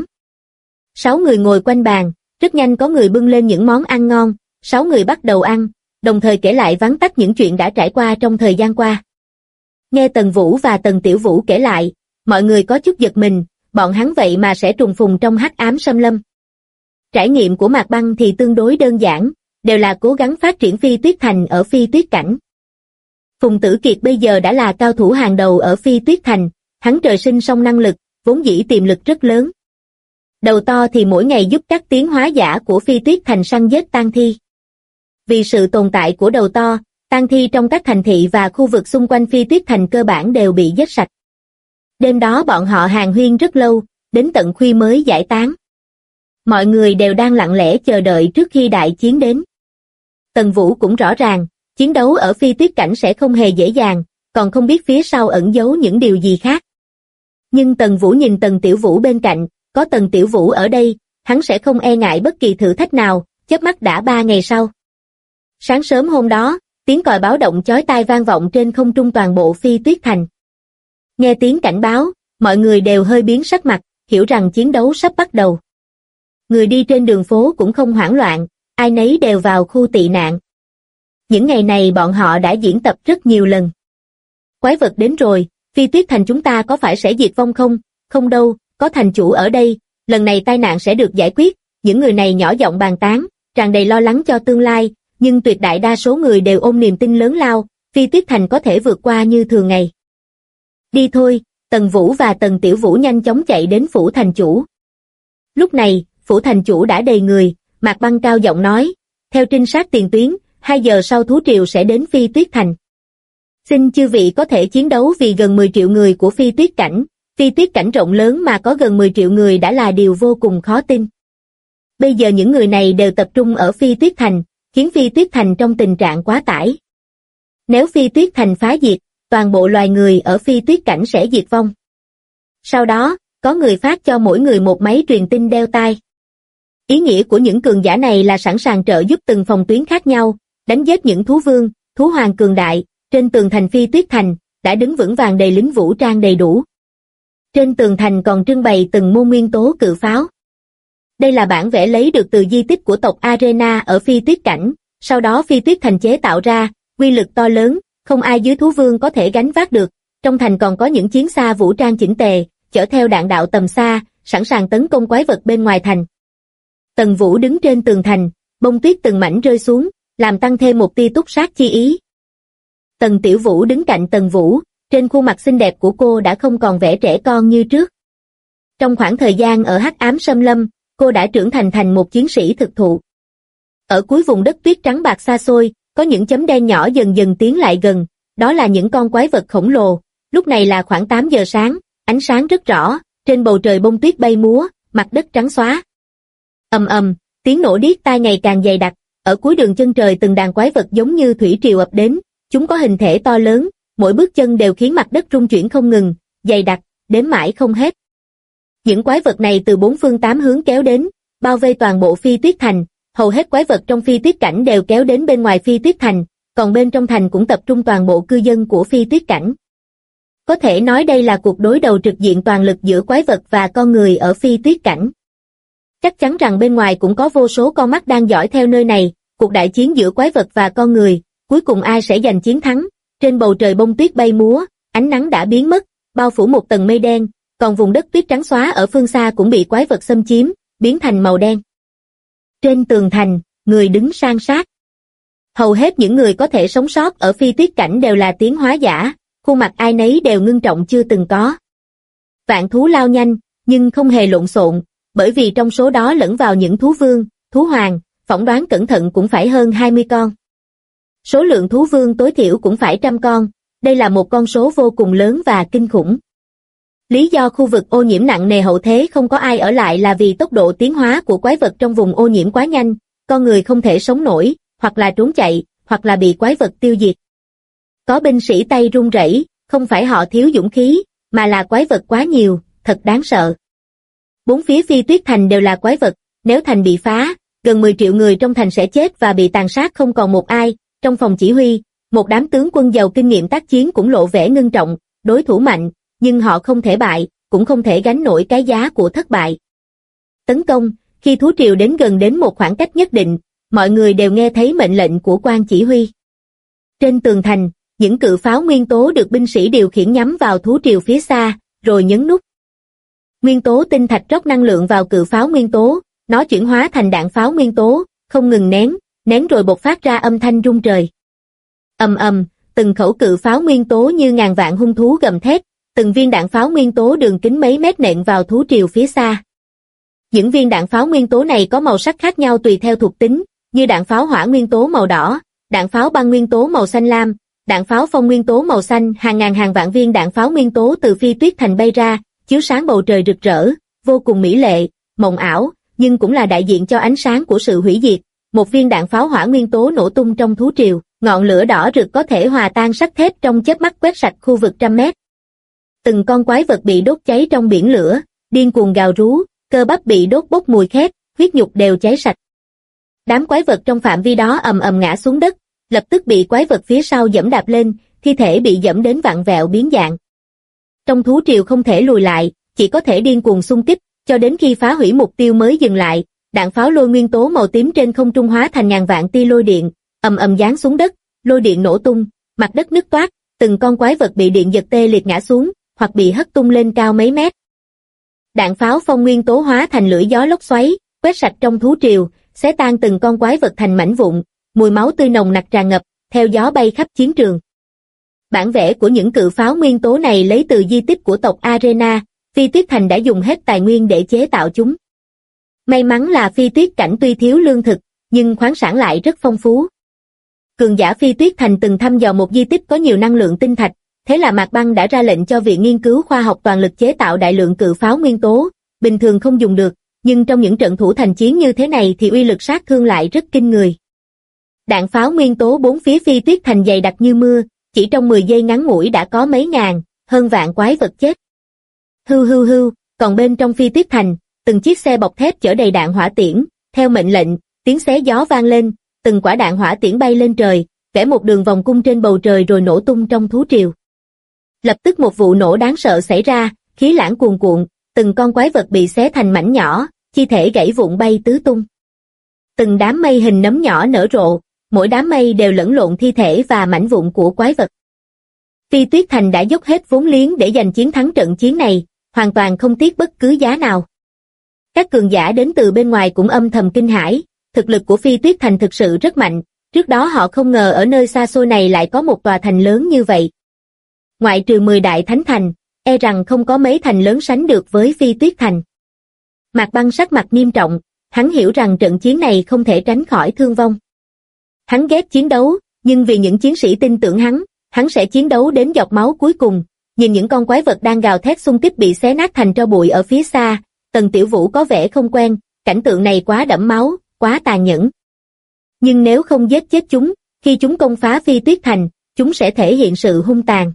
6 người ngồi quanh bàn, rất nhanh có người bưng lên những món ăn ngon, 6 người bắt đầu ăn, đồng thời kể lại vắn tắt những chuyện đã trải qua trong thời gian qua. Nghe Tần Vũ và Tần Tiểu Vũ kể lại, mọi người có chút giật mình, bọn hắn vậy mà sẽ trùng phùng trong hắc ám xâm lâm. Trải nghiệm của Mạc Băng thì tương đối đơn giản, đều là cố gắng phát triển phi tuyết thành ở phi tuyết cảnh. Phùng Tử Kiệt bây giờ đã là cao thủ hàng đầu ở phi tuyết thành, hắn trời sinh song năng lực, vốn dĩ tiềm lực rất lớn. Đầu to thì mỗi ngày giúp các tiến hóa giả của phi tuyết thành săn giết tang thi. Vì sự tồn tại của đầu to, tang thi trong các thành thị và khu vực xung quanh phi tuyết thành cơ bản đều bị giết sạch. Đêm đó bọn họ hàn huyên rất lâu, đến tận khuya mới giải tán. Mọi người đều đang lặng lẽ chờ đợi trước khi đại chiến đến. Tần Vũ cũng rõ ràng, chiến đấu ở phi tuyết cảnh sẽ không hề dễ dàng, còn không biết phía sau ẩn giấu những điều gì khác. Nhưng Tần Vũ nhìn Tần Tiểu Vũ bên cạnh, có Tần Tiểu Vũ ở đây, hắn sẽ không e ngại bất kỳ thử thách nào, chớp mắt đã 3 ngày sau. Sáng sớm hôm đó, tiếng còi báo động chói tai vang vọng trên không trung toàn bộ phi tuyết thành. Nghe tiếng cảnh báo, mọi người đều hơi biến sắc mặt, hiểu rằng chiến đấu sắp bắt đầu. Người đi trên đường phố cũng không hoảng loạn, ai nấy đều vào khu tị nạn. Những ngày này bọn họ đã diễn tập rất nhiều lần. Quái vật đến rồi, phi tuyết thành chúng ta có phải sẽ diệt vong không? Không đâu, có thành chủ ở đây, lần này tai nạn sẽ được giải quyết. Những người này nhỏ giọng bàn tán, tràn đầy lo lắng cho tương lai, nhưng tuyệt đại đa số người đều ôm niềm tin lớn lao, phi tuyết thành có thể vượt qua như thường ngày. Đi thôi, Tần Vũ và Tần Tiểu Vũ nhanh chóng chạy đến phủ thành chủ. Lúc này, phủ thành chủ đã đầy người, Mạc Băng cao giọng nói, theo trinh sát tiền tuyến, 2 giờ sau thú triều sẽ đến phi tuyết thành. Xin chư vị có thể chiến đấu vì gần 10 triệu người của phi tuyết cảnh rộng lớn mà có gần 10 triệu người đã là điều vô cùng khó tin. Bây giờ những người này đều tập trung ở phi tuyết thành, khiến phi tuyết thành trong tình trạng quá tải. Nếu phi tuyết thành phá diệt, toàn bộ loài người ở phi tuyết cảnh sẽ diệt vong. Sau đó, có người phát cho mỗi người một máy truyền tin đeo tai. Ý nghĩa của những cường giả này là sẵn sàng trợ giúp từng phòng tuyến khác nhau, đánh giết những thú vương, thú hoàng cường đại. Trên tường thành phi tuyết thành, đã đứng vững vàng đầy lính vũ trang đầy đủ. Trên tường thành còn trưng bày từng môn nguyên tố cự pháo. Đây là bản vẽ lấy được từ di tích của tộc Arena ở phi tuyết cảnh, sau đó phi tuyết thành chế tạo ra, uy lực to lớn, không ai dưới thú vương có thể gánh vác được. Trong thành còn có những chiến xa vũ trang chỉnh tề, chở theo đạn đạo tầm xa, sẵn sàng tấn công quái vật bên ngoài thành. Tần Vũ đứng trên tường thành, bông tuyết từng mảnh rơi xuống, làm tăng thêm một tia túc sát chi ý. Tần Tiểu Vũ đứng cạnh Tần Vũ, trên khuôn mặt xinh đẹp của cô đã không còn vẻ trẻ con như trước. Trong khoảng thời gian ở hắc ám xâm lâm, cô đã trưởng thành một chiến sĩ thực thụ. Ở cuối vùng đất tuyết trắng bạc xa xôi, có những chấm đen nhỏ dần dần tiến lại gần, đó là những con quái vật khổng lồ. Lúc này là khoảng 8 giờ sáng, ánh sáng rất rõ, trên bầu trời bông tuyết bay múa, mặt đất trắng xóa. Ầm ầm, tiếng nổ điếc tai ngày càng dày đặc, ở cuối đường chân trời từng đàn quái vật giống như thủy triều ập đến, chúng có hình thể to lớn, mỗi bước chân đều khiến mặt đất rung chuyển không ngừng, dày đặc, đếm mãi không hết. Những quái vật này từ 4 phương 8 hướng kéo đến, bao vây toàn bộ phi tuyết thành, hầu hết quái vật trong phi tuyết cảnh đều kéo đến bên ngoài phi tuyết thành, còn bên trong thành cũng tập trung toàn bộ cư dân của Phi Tuyết Cảnh. Có thể nói đây là cuộc đối đầu trực diện toàn lực giữa quái vật và con người ở Phi Tuyết Cảnh. Chắc chắn rằng bên ngoài cũng có vô số con mắt đang dõi theo nơi này, cuộc đại chiến giữa quái vật và con người, cuối cùng ai sẽ giành chiến thắng. Trên bầu trời bông tuyết bay múa, ánh nắng đã biến mất, bao phủ một tầng mây đen, còn vùng đất tuyết trắng xóa ở phương xa cũng bị quái vật xâm chiếm, biến thành màu đen. Trên tường thành, người đứng san sát. Hầu hết những người có thể sống sót ở Phi Tuyết Cảnh đều là tiến hóa giả, khuôn mặt ai nấy đều ngưng trọng chưa từng có. Vạn thú lao nhanh, nhưng không hề lộn xộn, bởi vì trong số đó lẫn vào những thú vương, thú hoàng, phỏng đoán cẩn thận cũng phải hơn 20 con. Số lượng thú vương tối thiểu cũng phải 100 con, đây là một con số vô cùng lớn và kinh khủng. Lý do khu vực ô nhiễm nặng nề hậu thế không có ai ở lại là vì tốc độ tiến hóa của quái vật trong vùng ô nhiễm quá nhanh, con người không thể sống nổi, hoặc là trốn chạy, hoặc là bị quái vật tiêu diệt. Có binh sĩ tay run rẩy, không phải họ thiếu dũng khí, mà là quái vật quá nhiều, thật đáng sợ. Bốn phía Phi Tuyết Thành đều là quái vật, nếu thành bị phá, gần 10 triệu người trong thành sẽ chết và bị tàn sát không còn một ai. Trong phòng chỉ huy, một đám tướng quân giàu kinh nghiệm tác chiến cũng lộ vẻ ngưng trọng, đối thủ mạnh, nhưng họ không thể bại, cũng không thể gánh nổi cái giá của thất bại. Tấn công, khi thú triều đến gần đến một khoảng cách nhất định, mọi người đều nghe thấy mệnh lệnh của quan chỉ huy. Trên tường thành, những cự pháo nguyên tố được binh sĩ điều khiển nhắm vào thú triều phía xa, rồi nhấn nút. Nguyên tố tinh thạch rót năng lượng vào cự pháo nguyên tố, nó chuyển hóa thành đạn pháo nguyên tố, không ngừng nén rồi bộc phát ra âm thanh rung trời. Ầm ầm, từng khẩu cự pháo nguyên tố như ngàn vạn hung thú gầm thét, từng viên đạn pháo nguyên tố đường kính mấy mét nện vào thú triều phía xa. Những viên đạn pháo nguyên tố này có màu sắc khác nhau tùy theo thuộc tính, như đạn pháo hỏa nguyên tố màu đỏ, đạn pháo băng nguyên tố màu xanh lam, đạn pháo phong nguyên tố màu xanh, hàng ngàn hàng vạn viên đạn pháo nguyên tố từ Phi Tuyết Thành bay ra, chiếu sáng bầu trời rực rỡ, vô cùng mỹ lệ, mộng ảo, nhưng cũng là đại diện cho ánh sáng của sự hủy diệt. Một viên đạn pháo hỏa nguyên tố nổ tung trong thú triều, ngọn lửa đỏ rực có thể hòa tan sắt thép trong chớp mắt quét sạch khu vực 100 mét. Từng con quái vật bị đốt cháy trong biển lửa, điên cuồng gào rú, cơ bắp bị đốt bốc mùi khét, huyết nhục đều cháy sạch. Đám quái vật trong phạm vi đó ầm ầm ngã xuống đất, lập tức bị quái vật phía sau giẫm đạp lên, thi thể bị giẫm đến vặn vẹo biến dạng. Trong thú triều không thể lùi lại, chỉ có thể điên cuồng xung kích, cho đến khi phá hủy mục tiêu mới dừng lại. Đạn pháo lôi nguyên tố màu tím trên không trung hóa thành ngàn vạn tia lôi điện, ầm ầm giáng xuống đất, lôi điện nổ tung, mặt đất nứt toác, từng con quái vật bị điện giật tê liệt ngã xuống, hoặc bị hất tung lên cao mấy mét. Đạn pháo phong nguyên tố hóa thành lưỡi gió lốc xoáy, quét sạch trong thú triều, xé tan từng con quái vật thành mảnh vụn, mùi máu tươi nồng nặc tràn ngập, theo gió bay khắp chiến trường. Bản vẽ của những cự pháo nguyên tố này lấy từ di tích của tộc Arena, Phi Tuyết Thành đã dùng hết tài nguyên để chế tạo chúng. May mắn là Phi Tuyết Cảnh tuy thiếu lương thực, nhưng khoáng sản lại rất phong phú. Cường giả Phi Tuyết Thành từng thăm dò một di tích có nhiều năng lượng tinh thạch, thế là Mạc Băng đã ra lệnh cho Viện Nghiên cứu Khoa học toàn lực chế tạo đại lượng cự pháo nguyên tố, bình thường không dùng được, nhưng trong những trận thủ thành chiến như thế này thì uy lực sát thương lại rất kinh người. Đạn pháo nguyên tố bốn phía Phi Tuyết Thành dày đặc như mưa, chỉ trong 10 giây ngắn ngủi đã có mấy ngàn, hơn vạn quái vật chết. Hưu hưu hưu, còn bên trong Phi Tuyết Thành, từng chiếc xe bọc thép chở đầy đạn hỏa tiễn, theo mệnh lệnh, tiếng xé gió vang lên, từng quả đạn hỏa tiễn bay lên trời, vẽ một đường vòng cung trên bầu trời rồi nổ tung trong thú triều. Lập tức một vụ nổ đáng sợ xảy ra, khí lãng cuồn cuộn, từng con quái vật bị xé thành mảnh nhỏ, chi thể gãy vụn bay tứ tung. Từng đám mây hình nấm nhỏ nở rộ, mỗi đám mây đều lẫn lộn thi thể và mảnh vụn của quái vật. Phi Tuyết Thành đã dốc hết vốn liếng để giành chiến thắng trận chiến này, hoàn toàn không tiếc bất cứ giá nào. Các cường giả đến từ bên ngoài cũng âm thầm kinh hãi, thực lực của Phi Tuyết Thành thực sự rất mạnh, trước đó họ không ngờ ở nơi xa xôi này lại có một tòa thành lớn như vậy. Ngoại trừ 10 đại thánh thành, e rằng không có mấy thành lớn sánh được với Phi Tuyết Thành. Mạc Băng sắc mặt nghiêm trọng, hắn hiểu rằng trận chiến này không thể tránh khỏi thương vong. Hắn ghét chiến đấu, nhưng vì những chiến sĩ tin tưởng hắn sẽ chiến đấu đến giọt máu cuối cùng. Nhìn những con quái vật đang gào thét xung kích bị xé nát thành tro bụi ở phía xa, Tần Tiểu Vũ có vẻ không quen, cảnh tượng này quá đẫm máu, quá tàn nhẫn. Nhưng nếu không giết chết chúng, khi chúng công phá Phi Tuyết Thành, chúng sẽ thể hiện sự hung tàn.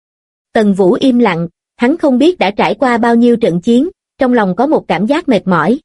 Tần Vũ im lặng, hắn không biết đã trải qua bao nhiêu trận chiến, trong lòng có một cảm giác mệt mỏi.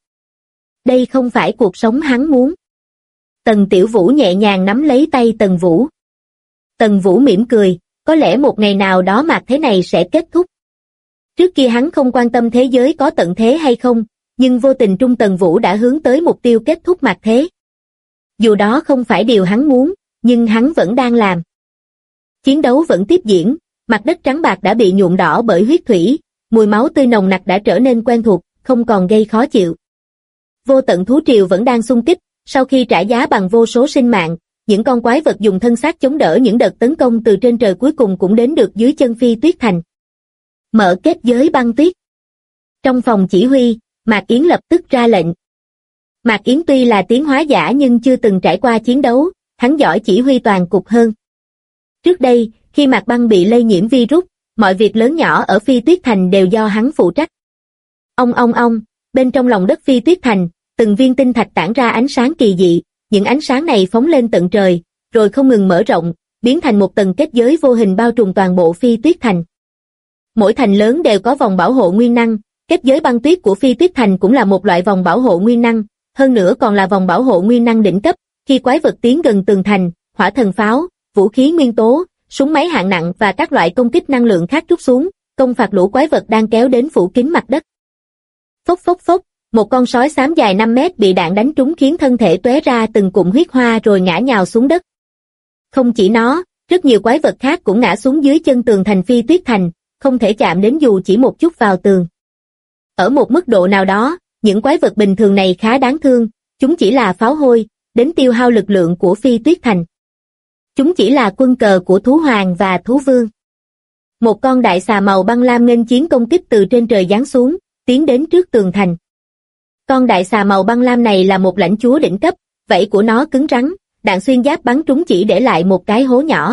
Đây không phải cuộc sống hắn muốn. Tần Tiểu Vũ nhẹ nhàng nắm lấy tay Tần Vũ. Tần Vũ mỉm cười, có lẽ một ngày nào đó mạt thế này sẽ kết thúc. Trước kia hắn không quan tâm thế giới có tận thế hay không, nhưng vô tình trung Tần Vũ đã hướng tới mục tiêu kết thúc mạt thế. Dù đó không phải điều hắn muốn, nhưng hắn vẫn đang làm. Chiến đấu vẫn tiếp diễn, mặt đất trắng bạc đã bị nhuộm đỏ bởi huyết thủy, mùi máu tươi nồng nặc đã trở nên quen thuộc, không còn gây khó chịu. Vô tận thú triều vẫn đang xung kích, sau khi trả giá bằng vô số sinh mạng, những con quái vật dùng thân xác chống đỡ những đợt tấn công từ trên trời cuối cùng cũng đến được dưới chân Phi Tuyết Thành. Mở kết giới băng tuyết. Trong phòng chỉ huy, Mạc Yến lập tức ra lệnh. Mạc Yến tuy là tiến hóa giả nhưng chưa từng trải qua chiến đấu, hắn giỏi chỉ huy toàn cục hơn. Trước đây, khi Mạc Băng bị lây nhiễm virus, mọi việc lớn nhỏ ở Phi Tuyết Thành đều do hắn phụ trách. Ong, bên trong lòng đất Phi Tuyết Thành, từng viên tinh thạch tản ra ánh sáng kỳ dị, những ánh sáng này phóng lên tận trời, rồi không ngừng mở rộng, biến thành một tầng kết giới vô hình bao trùm toàn bộ Phi Tuyết Thành. Mỗi thành lớn đều có vòng bảo hộ nguyên năng, kết giới băng tuyết của Phi Tuyết Thành cũng là một loại vòng bảo hộ nguyên năng, hơn nữa còn là vòng bảo hộ nguyên năng đỉnh cấp, khi quái vật tiến gần tường thành, hỏa thần pháo, vũ khí nguyên tố, súng máy hạng nặng và các loại công kích năng lượng khác trút xuống, công phạt lũ quái vật đang kéo đến phủ kín mặt đất. Phốc, một con sói xám dài 5 mét bị đạn đánh trúng khiến thân thể tóe ra từng cụm huyết hoa rồi ngã nhào xuống đất. Không chỉ nó, rất nhiều quái vật khác cũng ngã xuống dưới chân tường thành Phi Tuyết Thành, không thể chạm đến dù chỉ một chút vào tường. Ở một mức độ nào đó, những quái vật bình thường này khá đáng thương, chúng chỉ là pháo hôi, đến tiêu hao lực lượng của Phi Tuyết Thành. Chúng chỉ là quân cờ của thú hoàng và thú vương. Một con đại xà màu băng lam nghênh chiến công kích từ trên trời giáng xuống, tiến đến trước tường thành. Con đại xà màu băng lam này là một lãnh chúa đỉnh cấp, vảy của nó cứng rắn, đạn xuyên giáp bắn trúng chỉ để lại một cái hố nhỏ.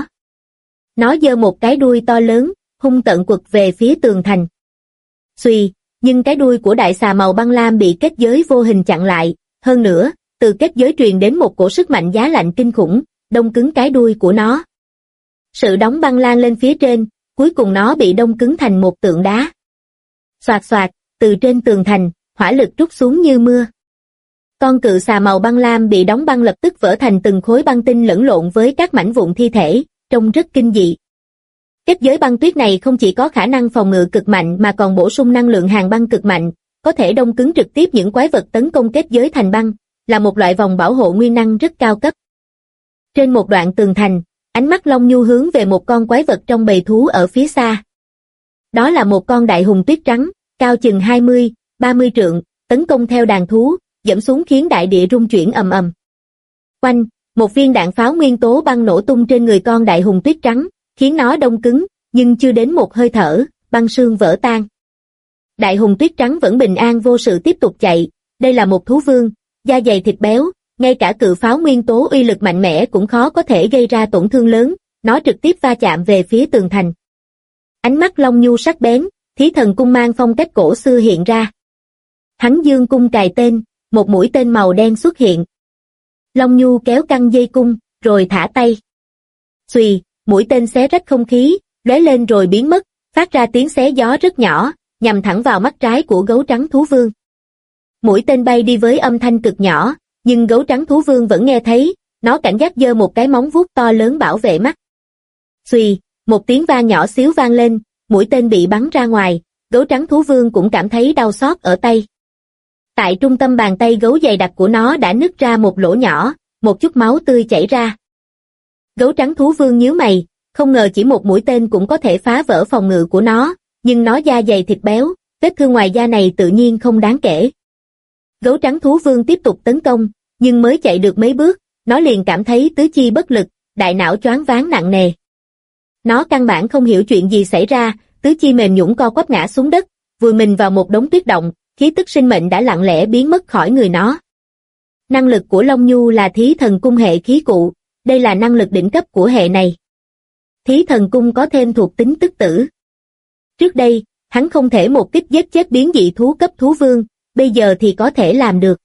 Nó giơ một cái đuôi to lớn, hung tợn quật về phía tường thành. Xuy, nhưng cái đuôi của đại xà màu băng lam bị kết giới vô hình chặn lại, hơn nữa, từ kết giới truyền đến một cổ sức mạnh giá lạnh kinh khủng, đông cứng cái đuôi của nó. Sự đóng băng lan lên phía trên, cuối cùng nó bị đông cứng thành một tượng đá. Xoạt, từ trên tường thành, hỏa lực trút xuống như mưa. Con cự xà màu băng lam bị đóng băng lập tức vỡ thành từng khối băng tinh lẫn lộn với các mảnh vụn thi thể, trông rất kinh dị. Kết giới băng tuyết này không chỉ có khả năng phòng ngự cực mạnh mà còn bổ sung năng lượng hàn băng cực mạnh, có thể đông cứng trực tiếp những quái vật tấn công kết giới thành băng, là một loại vòng bảo hộ nguyên năng rất cao cấp. Trên một đoạn tường thành, ánh mắt Long Nhu hướng về một con quái vật trong bầy thú ở phía xa. Đó là một con đại hùng tuyết trắng, cao chừng 20-30 trượng, tấn công theo đàn thú, dẫm xuống khiến đại địa rung chuyển ầm ầm. Oanh, một viên đạn pháo nguyên tố băng nổ tung trên người con đại hùng tuyết trắng, khiến nó đông cứng, nhưng chưa đến một hơi thở, băng xương vỡ tan. Đại hùng tuyết trắng vẫn bình an vô sự tiếp tục chạy, đây là một thú vương, da dày thịt béo, ngay cả cự pháo nguyên tố uy lực mạnh mẽ cũng khó có thể gây ra tổn thương lớn, nó trực tiếp va chạm về phía tường thành. Ánh mắt Long Nhu sắc bén, Thí Thần Cung mang phong cách cổ xưa hiện ra. Hắn dương cung cài tên, một mũi tên màu đen xuất hiện. Long Nhu kéo căng dây cung, rồi thả tay. Xuy, mũi tên xé rách không khí, lóe lên rồi biến mất, phát ra tiếng xé gió rất nhỏ, nhằm thẳng vào mắt trái của gấu trắng thú vương. Mũi tên bay đi với âm thanh cực nhỏ, nhưng gấu trắng thú vương vẫn nghe thấy, nó cảnh giác giơ một cái móng vuốt to lớn bảo vệ mắt. Xuy, một tiếng vang nhỏ xíu vang lên, mũi tên bị bắn ra ngoài, gấu trắng thú vương cũng cảm thấy đau xót ở tay. Tại trung tâm bàn tay gấu dày đặc của nó đã nứt ra một lỗ nhỏ, một chút máu tươi chảy ra. Gấu trắng thú vương nhíu mày, không ngờ chỉ một mũi tên cũng có thể phá vỡ phòng ngự của nó, nhưng nó da dày thịt béo, vết thương ngoài da này tự nhiên không đáng kể. Gấu trắng thú vương tiếp tục tấn công, nhưng mới chạy được mấy bước, nó liền cảm thấy tứ chi bất lực, đại não choáng váng nặng nề. Nó căn bản không hiểu chuyện gì xảy ra, tứ chi mềm nhũn co quắp ngã xuống đất, vùi mình vào một đống tuyết động, khí tức sinh mệnh đã lặng lẽ biến mất khỏi người nó. Năng lực của Long Nhu là Thí Thần Cung hệ khí cụ, đây là năng lực đỉnh cấp của hệ này. Thí Thần Cung có thêm thuộc tính tức tử. Trước đây, hắn không thể một kích giết chết biến dị thú cấp thú vương, bây giờ thì có thể làm được.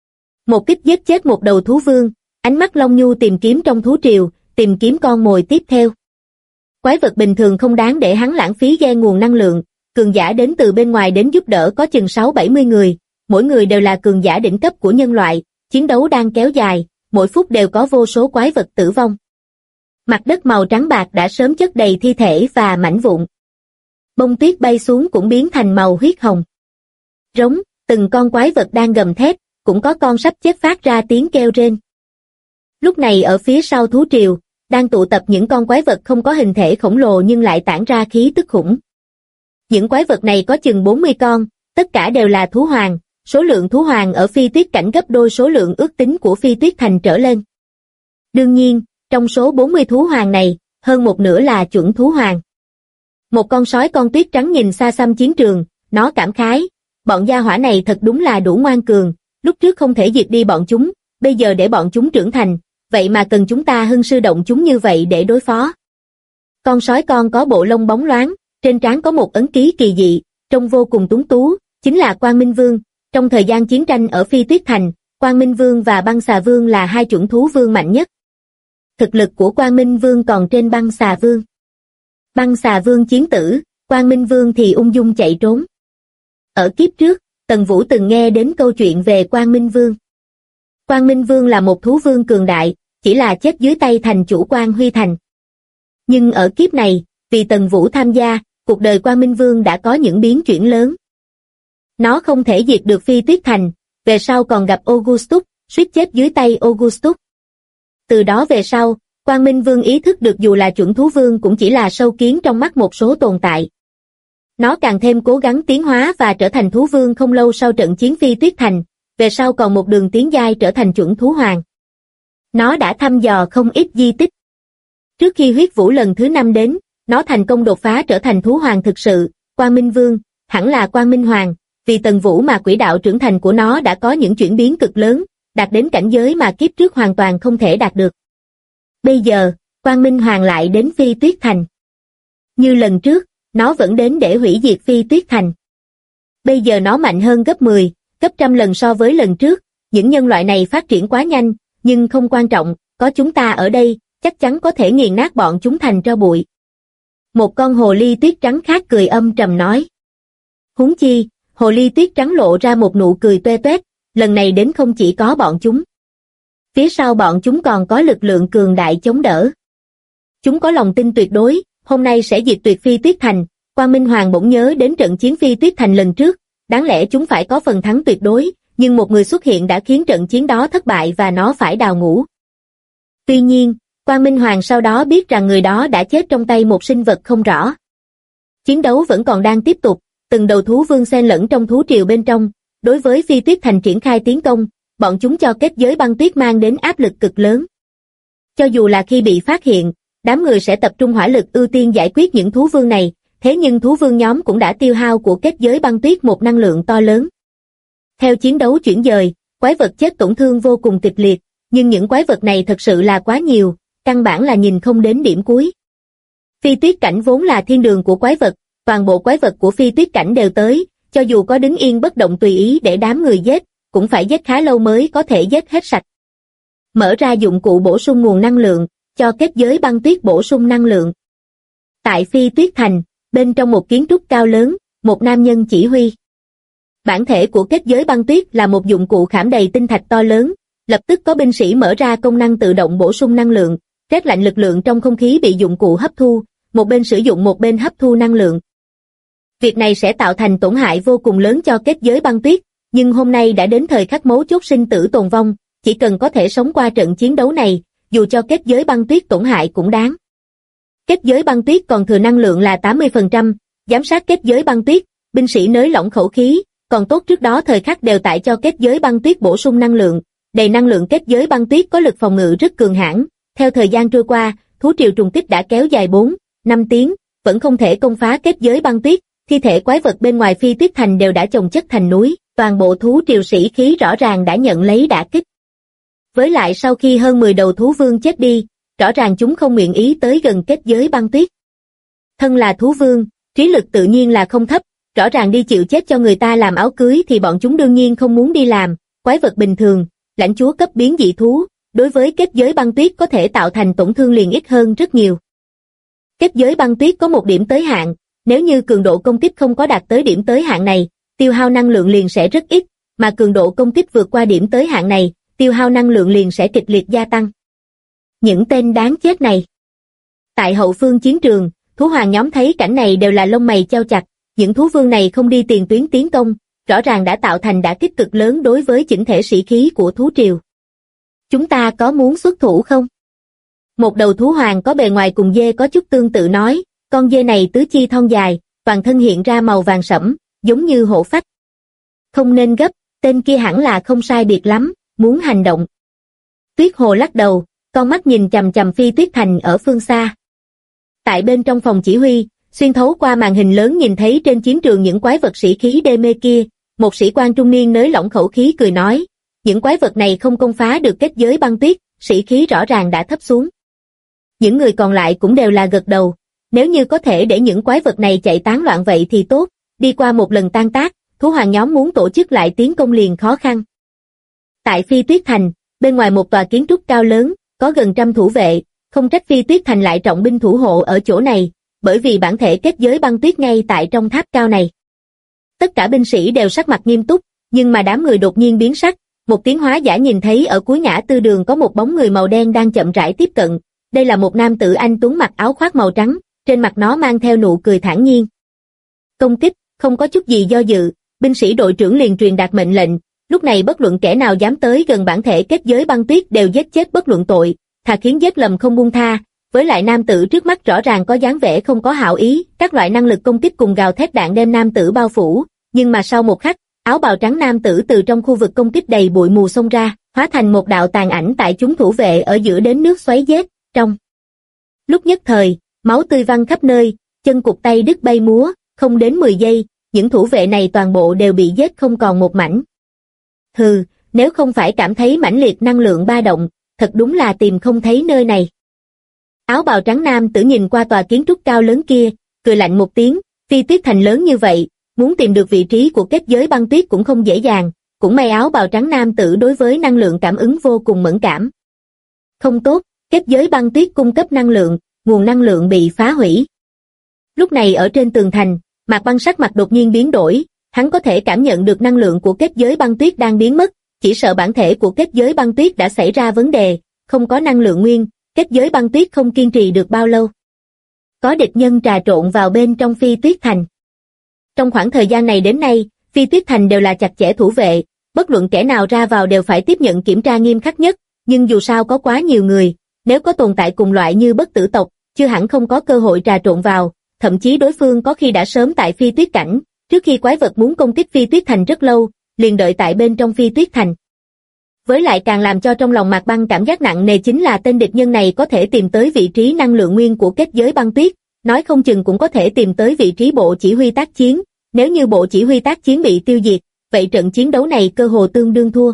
Một kích giết chết một đầu thú vương, ánh mắt Long Nhu tìm kiếm trong thú triều, tìm kiếm con mồi tiếp theo. Quái vật bình thường không đáng để hắn lãng phí gen nguồn năng lượng, cường giả đến từ bên ngoài đến giúp đỡ có chừng 6-70 người, mỗi người đều là cường giả đỉnh cấp của nhân loại, chiến đấu đang kéo dài, mỗi phút đều có vô số quái vật tử vong. Mặt đất màu trắng bạc đã sớm chất đầy thi thể và mảnh vụn. Bông tuyết bay xuống cũng biến thành màu huyết hồng. Rống, từng con quái vật đang gầm thét, cũng có con sắp chết phát ra tiếng kêu rên. Lúc này ở phía sau thú triều, đang tụ tập những con quái vật không có hình thể khổng lồ nhưng lại tản ra khí tức khủng. Những quái vật này có chừng 40 con, tất cả đều là thú hoàng, số lượng thú hoàng ở Phi Tuyết Cảnh gấp đôi số lượng ước tính của Phi Tuyết Thành trở lên. Đương nhiên, trong số 40 thú hoàng này, hơn một nửa là chuẩn thú hoàng. Một con sói con tuyết trắng nhìn xa xăm chiến trường, nó cảm khái, bọn gia hỏa này thật đúng là đủ ngoan cường, lúc trước không thể diệt đi bọn chúng, bây giờ để bọn chúng trưởng thành, vậy mà cần chúng ta hưng sư động chúng như vậy để đối phó. Con sói con có bộ lông bóng loáng, trên trán có một ấn ký kỳ dị, trông vô cùng tuấn tú, chính là Quang Minh Vương. Trong thời gian chiến tranh ở Phi Tuyết Thành, Quang Minh Vương và Băng Xà Vương là hai chuẩn thú vương mạnh nhất. Thực lực của Quang Minh Vương còn trên Băng Xà Vương. Băng Xà Vương chiến tử, Quang Minh Vương thì ung dung chạy trốn. Ở kiếp trước, Tần Vũ từng nghe đến câu chuyện về Quang Minh Vương. Quang Minh Vương là một thú vương cường đại, chỉ là chết dưới tay thành chủ Quang Huy Thành. Nhưng ở kiếp này, vì Tần Vũ tham gia, cuộc đời Quang Minh Vương đã có những biến chuyển lớn. Nó không thể diệt được Phi Tuyết Thành, về sau còn gặp Augustus, suýt chết dưới tay Augustus. Từ đó về sau, Quang Minh Vương ý thức được dù là chuẩn thú vương cũng chỉ là sâu kiến trong mắt một số tồn tại. Nó càng thêm cố gắng tiến hóa và trở thành thú vương không lâu sau trận chiến Phi Tuyết Thành, về sau còn một đường tiến giai trở thành chuẩn thú hoàng. Nó đã thăm dò không ít di tích. Trước khi huyết vũ lần thứ 5 đến, nó thành công đột phá trở thành thú hoàng thực sự. Quang Minh Vương, hẳn là Quang Minh Hoàng, vì Tần Vũ mà quỹ đạo trưởng thành của nó đã có những chuyển biến cực lớn, đạt đến cảnh giới mà kiếp trước hoàn toàn không thể đạt được. Bây giờ, Quang Minh Hoàng lại đến Phi Tuyết Thành. Như lần trước, nó vẫn đến để hủy diệt Phi Tuyết Thành. Bây giờ nó mạnh hơn gấp 10, gấp trăm lần so với lần trước, những nhân loại này phát triển quá nhanh, nhưng không quan trọng, có chúng ta ở đây, chắc chắn có thể nghiền nát bọn chúng thành tro bụi. Một con hồ ly tuyết trắng khác cười âm trầm nói. Huống chi, hồ ly tuyết trắng lộ ra một nụ cười toe toét, lần này đến không chỉ có bọn chúng. Phía sau bọn chúng còn có lực lượng cường đại chống đỡ. Chúng có lòng tin tuyệt đối, hôm nay sẽ diệt tuyệt Phi Tuyết Thành. Quang Minh Hoàng bỗng nhớ đến trận chiến Phi Tuyết Thành lần trước, đáng lẽ chúng phải có phần thắng tuyệt đối, nhưng một người xuất hiện đã khiến trận chiến đó thất bại và nó phải đào ngũ. Tuy nhiên, Quang Minh Hoàng sau đó biết rằng người đó đã chết trong tay một sinh vật không rõ. Chiến đấu vẫn còn đang tiếp tục, từng đầu thú vương xen lẫn trong thú triều bên trong, đối với Phi Tuyết Thành triển khai tiến công, bọn chúng cho kết giới băng tuyết mang đến áp lực cực lớn. Cho dù là khi bị phát hiện, đám người sẽ tập trung hỏa lực ưu tiên giải quyết những thú vương này, thế nhưng thú vương nhóm cũng đã tiêu hao của kết giới băng tuyết một năng lượng to lớn. Theo chiến đấu chuyển dời, quái vật chết tổn thương vô cùng kịch liệt, nhưng những quái vật này thật sự là quá nhiều, căn bản là nhìn không đến điểm cuối. Phi Tuyết Cảnh vốn là thiên đường của quái vật, toàn bộ quái vật của Phi Tuyết Cảnh đều tới, cho dù có đứng yên bất động tùy ý để đám người giết, cũng phải giết khá lâu mới có thể giết hết sạch. Mở ra dụng cụ bổ sung nguồn năng lượng, cho kết giới băng tuyết bổ sung năng lượng. Tại Phi Tuyết Thành, bên trong một kiến trúc cao lớn, một nam nhân chỉ huy. Bản thể của kết giới băng tuyết là một dụng cụ khảm đầy tinh thạch to lớn, lập tức có binh sĩ mở ra công năng tự động bổ sung năng lượng, rét lạnh lực lượng trong không khí bị dụng cụ hấp thu, một bên sử dụng một bên hấp thu năng lượng. Việc này sẽ tạo thành tổn hại vô cùng lớn cho kết giới băng tuyết, nhưng hôm nay đã đến thời khắc mấu chốt sinh tử tồn vong, chỉ cần có thể sống qua trận chiến đấu này, dù cho kết giới băng tuyết tổn hại cũng đáng. Kết giới băng tuyết còn thừa năng lượng là 80%, giám sát kết giới băng tuyết, binh sĩ nới lỏng khẩu khí, còn tốt trước đó thời khắc đều tại cho kết giới băng tuyết bổ sung năng lượng, đầy năng lượng kết giới băng tuyết có lực phòng ngự rất cường hãn. Theo thời gian trôi qua, thú triều trùng kích đã kéo dài 4-5 tiếng, vẫn không thể công phá kết giới băng tuyết, thi thể quái vật bên ngoài Phi Tuyết Thành đều đã chồng chất thành núi, toàn bộ thú triều sĩ khí rõ ràng đã nhận lấy đả kích. Với lại sau khi hơn 10 đầu thú vương chết đi, rõ ràng chúng không nguyện ý tới gần kết giới băng tuyết. Thân là thú vương, trí lực tự nhiên là không thấp, rõ ràng đi chịu chết cho người ta làm áo cưới thì bọn chúng đương nhiên không muốn đi làm, quái vật bình thường, lãnh chúa cấp biến dị thú, đối với kết giới băng tuyết có thể tạo thành tổn thương liền ít hơn rất nhiều. Kết giới băng tuyết có một điểm tới hạn, nếu như cường độ công kích không có đạt tới điểm tới hạn này, tiêu hao năng lượng liền sẽ rất ít, mà cường độ công kích vượt qua điểm tới hạn này, tiêu hao năng lượng liền sẽ kịch liệt gia tăng. Những tên đáng chết này, Tại hậu phương chiến trường, thú hoàng nhóm thấy cảnh này đều là lông mày chau chặt, những thú vương này không đi tiền tuyến tiến công, rõ ràng đã tạo thành đả kích cực lớn đối với chỉnh thể sĩ khí của thú triều. Chúng ta có muốn xuất thủ không? Một đầu thú hoàng có bề ngoài cùng dê có chút tương tự nói, con dê này tứ chi thon dài, toàn thân hiện ra màu vàng sẫm, giống như hổ phách. Không nên gấp, tên kia hẳn là không sai biệt lắm, muốn hành động. Tuyết Hồ lắc đầu, con mắt nhìn chằm chằm Phi Tuyết Thành ở phương xa. Tại bên trong phòng chỉ huy, xuyên thấu qua màn hình lớn nhìn thấy trên chiến trường những quái vật sĩ khí đê mê kia, một sĩ quan trung niên nới lỏng khẩu khí cười nói, những quái vật này không công phá được kết giới băng tuyết, sĩ khí rõ ràng đã thấp xuống. Những người còn lại cũng đều là gật đầu, nếu như có thể để những quái vật này chạy tán loạn vậy thì tốt, đi qua một lần tan tác, thú hoàng nhóm muốn tổ chức lại tiến công liền khó khăn. Tại Phi Tuyết Thành, bên ngoài một tòa kiến trúc cao lớn, có gần 100 thủ vệ, không trách Phi Tuyết Thành lại trọng binh thủ hộ ở chỗ này, bởi vì bản thể kết giới băng tuyết ngay tại trong tháp cao này. Tất cả binh sĩ đều sắc mặt nghiêm túc, nhưng mà đám người đột nhiên biến sắc, một tiến hóa giả nhìn thấy ở cuối ngã tư đường có một bóng người màu đen đang chậm rãi tiếp cận, đây là một nam tử anh tuấn mặc áo khoác màu trắng, trên mặt nó mang theo nụ cười thản nhiên. Công kích, không có chút gì do dự, binh sĩ đội trưởng liền truyền đạt mệnh lệnh, lúc này bất luận kẻ nào dám tới gần bản thể kết giới băng tuyết đều giết chết bất luận tội, thà khiến giết lầm không buông tha. Với lại nam tử trước mắt rõ ràng có dáng vẻ không có hảo ý, các loại năng lực công kích cùng gào thét đạn đem nam tử bao phủ, nhưng mà sau một khắc, áo bào trắng nam tử từ trong khu vực công kích đầy bụi mù xông ra, hóa thành một đạo tàn ảnh tại chúng thủ vệ ở giữa đến nước xoáy giết, trong lúc nhất thời, máu tươi văng khắp nơi, chân cụt tay đứt bay múa, không đến 10 giây, những thủ vệ này toàn bộ đều bị giết không còn một mảnh. Hừ, nếu không phải cảm thấy mãnh liệt năng lượng ba động, thật đúng là tìm không thấy nơi này. Áo bào trắng nam tử nhìn qua tòa kiến trúc cao lớn kia, cười lạnh một tiếng, Phi Tuyết Thành lớn như vậy, muốn tìm được vị trí của kết giới băng tuyết cũng không dễ dàng, cũng may áo bào trắng nam tử đối với năng lượng cảm ứng vô cùng mẫn cảm. Không tốt, kết giới băng tuyết cung cấp năng lượng, nguồn năng lượng bị phá hủy. Lúc này ở trên tường thành, Mạc Băng sắc mặt đột nhiên biến đổi, hắn có thể cảm nhận được năng lượng của kết giới băng tuyết đang biến mất, chỉ sợ bản thể của kết giới băng tuyết đã xảy ra vấn đề, không có năng lượng nguyên, kết giới băng tuyết không kiên trì được bao lâu. Có địch nhân trà trộn vào bên trong Phi Tuyết Thành. Trong khoảng thời gian này đến nay, Phi Tuyết Thành đều là chặt chẽ thủ vệ, bất luận kẻ nào ra vào đều phải tiếp nhận kiểm tra nghiêm khắc nhất, nhưng dù sao có quá nhiều người, nếu có tồn tại cùng loại như bất tử tộc, chưa hẳn không có cơ hội trà trộn vào, thậm chí đối phương có khi đã sớm tại Phi Tuyết Cảnh, trước khi quái vật muốn công kích Phi Tuyết Thành rất lâu, liền đợi tại bên trong Phi Tuyết Thành. Với lại càng làm cho trong lòng Mạc Băng cảm giác nặng nề chính là tên địch nhân này có thể tìm tới vị trí năng lượng nguyên của kết giới băng tuyết, nói không chừng cũng có thể tìm tới vị trí bộ chỉ huy tác chiến, nếu như bộ chỉ huy tác chiến bị tiêu diệt, vậy trận chiến đấu này cơ hồ tương đương thua.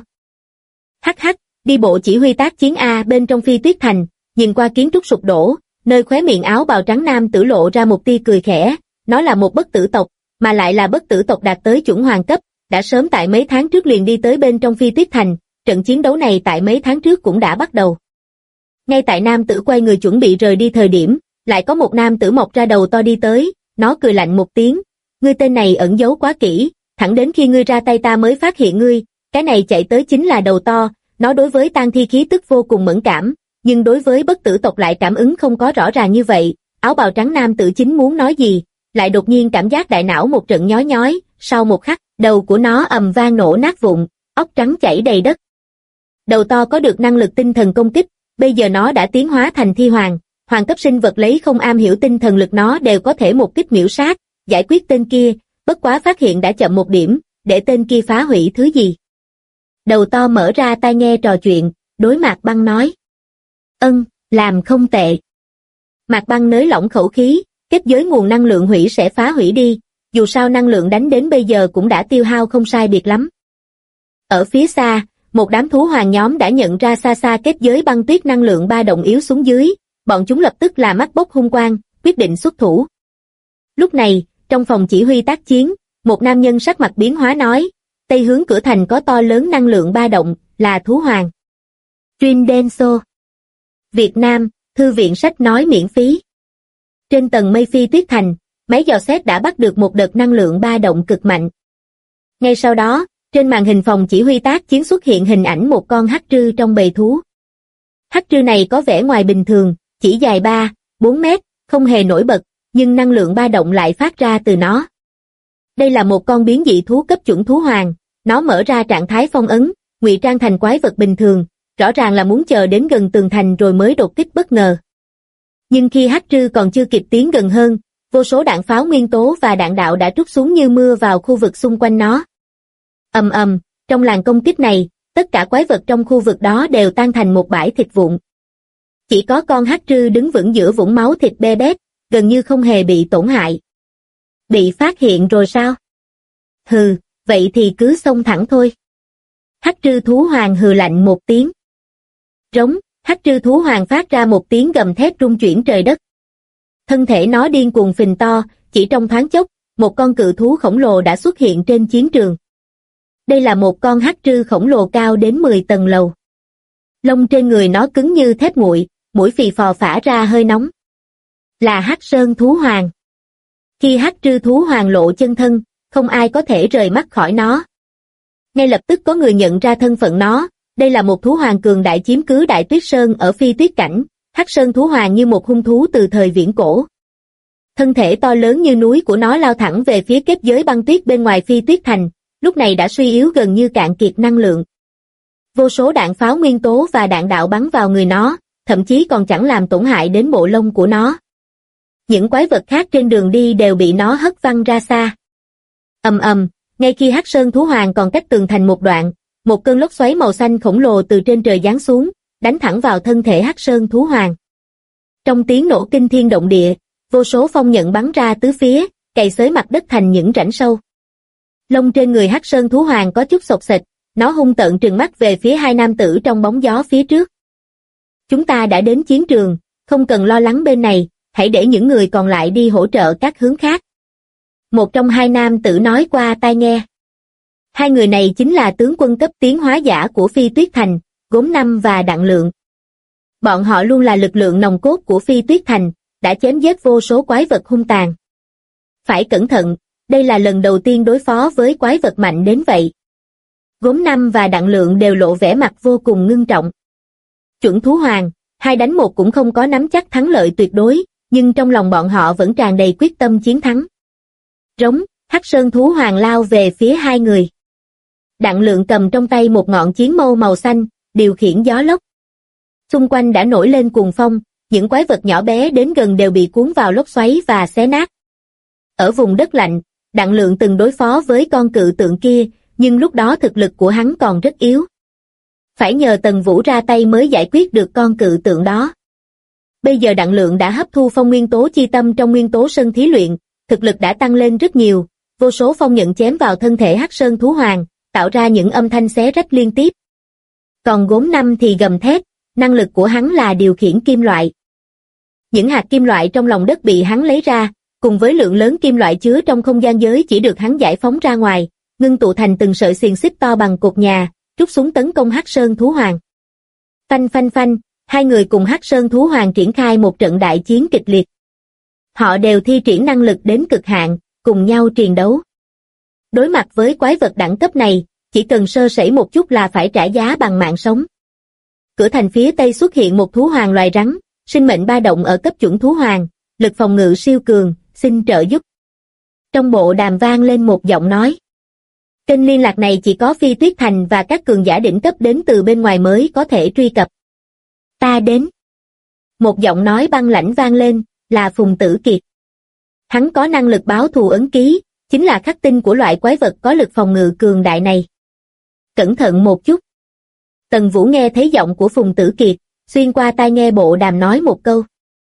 Hắc hắc, đi bộ chỉ huy tác chiến A bên trong Phi Tuyết Thành, nhìn qua kiến trúc sụp đổ, nơi khóe miệng áo bào trắng nam tử lộ ra một tia cười khẽ, nó là một bất tử tộc, mà lại là bất tử tộc đạt tới chuẩn hoàng cấp, đã sớm tại mấy tháng trước liền đi tới bên trong Phi Tuyết Thành, trận chiến đấu này tại mấy tháng trước cũng đã bắt đầu. Ngay tại nam tử quay người chuẩn bị rời đi thời điểm, lại có một nam tử mọc ra đầu to đi tới, nó cười lạnh một tiếng, ngươi tên này ẩn giấu quá kỹ, thẳng đến khi ngươi ra tay ta mới phát hiện ngươi, cái này chạy tới chính là đầu to, nó đối với tang thi khí tức vô cùng mẫn cảm, nhưng đối với bất tử tộc lại cảm ứng không có rõ ràng như vậy, áo bào trắng nam tử chính muốn nói gì, lại đột nhiên cảm giác đại não một trận nhói nhói, sau một khắc, đầu của nó ầm vang nổ nát vụn, óc trắng chảy đầy đất. Đầu to có được năng lực tinh thần công kích, bây giờ nó đã tiến hóa thành thi hoàng, hoàng cấp sinh vật lấy không am hiểu tinh thần lực nó đều có thể một kích miểu sát, giải quyết tên kia, bất quá phát hiện đã chậm một điểm, để tên kia phá hủy thứ gì. Đầu to mở ra tai nghe trò chuyện, đối Mạc Băng nói. Làm không tệ. Mạc Băng nới lỏng khẩu khí, kết giới nguồn năng lượng hủy sẽ phá hủy đi, dù sao năng lượng đánh đến bây giờ cũng đã tiêu hao không sai biệt lắm. Ở phía xa, một đám thú hoàng nhóm đã nhận ra xa xa kết giới băng tuyết năng lượng ba động yếu xuống dưới, bọn chúng lập tức là mắt bốc hung quang, quyết định xuất thủ. Lúc này, trong phòng chỉ huy tác chiến, một nam nhân sắc mặt biến hóa nói, tây hướng cửa thành có to lớn năng lượng ba động, là thú hoàng. Chuyên Denso. Việt Nam, thư viện sách nói miễn phí. Trên tầng mây Phi Tuyết Thành, máy dò xét đã bắt được một đợt năng lượng ba động cực mạnh. Ngay sau đó, trên màn hình phòng chỉ huy tác chiến xuất hiện hình ảnh một con hắc trư trong bầy thú. Hắc trư này có vẻ ngoài bình thường, chỉ dài 3, 4 mét, không hề nổi bật, nhưng năng lượng ba động lại phát ra từ nó. Đây là một con biến dị thú cấp chuẩn thú hoàng, nó mở ra trạng thái phong ấn, ngụy trang thành quái vật bình thường, rõ ràng là muốn chờ đến gần tường thành rồi mới đột kích bất ngờ. Nhưng khi Hắc Trư còn chưa kịp tiến gần hơn, vô số đạn pháo nguyên tố và đạn đạo đã trút xuống như mưa vào khu vực xung quanh nó. Ầm ầm, trong làn công kích này, tất cả quái vật trong khu vực đó đều tan thành một bãi thịt vụn. Chỉ có con Hắc Trư đứng vững giữa vũng máu thịt be bét, gần như không hề bị tổn hại. Bị phát hiện rồi sao? Hừ, vậy thì cứ xông thẳng thôi. Hắc Trư thú hoàng hừ lạnh một tiếng. Rống, Hắc Trư thú hoàng phát ra một tiếng gầm thét rung chuyển trời đất. Thân thể nó điên cuồng phình to, chỉ trong thoáng chốc, một con cự thú khổng lồ đã xuất hiện trên chiến trường. Đây là một con Hắc Trư khổng lồ cao đến 10 tầng lầu. Lông trên người nó cứng như thép nguội, mũi phì phò phả ra hơi nóng. Là Hắc Sơn thú hoàng. Khi Hắc Trư thú hoàng lộ chân thân, không ai có thể rời mắt khỏi nó. Ngay lập tức có người nhận ra thân phận nó, đây là một thú hoàng cường đại chiếm cứ Đại Tuyết Sơn ở Phi Tuyết Cảnh, Hắc Sơn thú hoàng như một hung thú từ thời viễn cổ. Thân thể to lớn như núi của nó lao thẳng về phía kết giới băng tuyết bên ngoài Phi Tuyết Thành, lúc này đã suy yếu gần như cạn kiệt năng lượng. Vô số đạn pháo nguyên tố và đạn đạo bắn vào người nó, thậm chí còn chẳng làm tổn hại đến bộ lông của nó. Những quái vật khác trên đường đi đều bị nó hất văng ra xa. Ầm ầm, ngay khi Hắc Sơn thú hoàng còn cách tường thành một đoạn, một cơn lốc xoáy màu xanh khổng lồ từ trên trời giáng xuống, đánh thẳng vào thân thể Hắc Sơn thú hoàng. Trong tiếng nổ kinh thiên động địa, vô số phong nhận bắn ra tứ phía, cày xới mặt đất thành những rãnh sâu. Lông trên người Hắc Sơn thú hoàng có chút xộc xệch, nó hung tợn trừng mắt về phía hai nam tử trong bóng gió phía trước. Chúng ta đã đến chiến trường, không cần lo lắng bên này, hãy để những người còn lại đi hỗ trợ các hướng khác. Một trong hai nam tử nói qua tai nghe. Hai người này chính là tướng quân cấp tiến hóa giả của Phi Tuyết Thành, Gốm Năm và Đặng Lượng. Bọn họ luôn là lực lượng nòng cốt của Phi Tuyết Thành, đã chém giết vô số quái vật hung tàn. Phải cẩn thận, đây là lần đầu tiên đối phó với quái vật mạnh đến vậy. Gốm Năm và Đặng Lượng đều lộ vẻ mặt vô cùng ngưng trọng. Chuẩn thú hoàng, 2 đánh 1 cũng không có nắm chắc thắng lợi tuyệt đối, nhưng trong lòng bọn họ vẫn tràn đầy quyết tâm chiến thắng. Rống, Hắc Sơn thú hoàng lao về phía hai người. Đặng Lượng cầm trong tay một ngọn chiến mâu màu xanh, điều khiển gió lốc. Xung quanh đã nổi lên cuồng phong, những quái vật nhỏ bé đến gần đều bị cuốn vào lốc xoáy và xé nát. Ở vùng đất lạnh, Đặng Lượng từng đối phó với con cự tượng kia, nhưng lúc đó thực lực của hắn còn rất yếu. Phải nhờ Tần Vũ ra tay mới giải quyết được con cự tượng đó. Bây giờ Đặng Lượng đã hấp thu phong nguyên tố chi tâm trong nguyên tố sơn thí luyện, thực lực đã tăng lên rất nhiều, vô số phong nhận chém vào thân thể Hắc Sơn thú hoàng, tạo ra những âm thanh xé rách liên tiếp. Còn Gốm Năm thì gầm thét, năng lực của hắn là điều khiển kim loại. Những hạt kim loại trong lòng đất bị hắn lấy ra, cùng với lượng lớn kim loại chứa trong không gian giới chỉ được hắn giải phóng ra ngoài, ngưng tụ thành từng sợi xiềng xích to bằng cột nhà, trút xuống tấn công Hắc Sơn thú hoàng. Phanh phanh phanh, hai người cùng Hắc Sơn thú hoàng triển khai một trận đại chiến kịch liệt. Họ đều thi triển năng lực đến cực hạn, cùng nhau triền đấu. Đối mặt với quái vật đẳng cấp này, chỉ cần sơ sẩy một chút là phải trả giá bằng mạng sống. Cửa thành phía tây xuất hiện một thú hoàng loài rắn, sinh mệnh ba động ở cấp chuẩn thú hoàng, lực phòng ngự siêu cường, xin trợ giúp. Trong bộ đàm vang lên một giọng nói. Kênh liên lạc này chỉ có Phi Tuyết Thành và các cường giả đỉnh cấp đến từ bên ngoài mới có thể truy cập. Ta đến. Một giọng nói băng lãnh vang lên, là Phùng Tử Kiệt. Hắn có năng lực báo thù ấn ký, chính là khắc tinh của loại quái vật có lực phòng ngự cường đại này. Cẩn thận một chút. Tần Vũ nghe thấy giọng của Phùng Tử Kiệt, xuyên qua tai nghe bộ đàm nói một câu.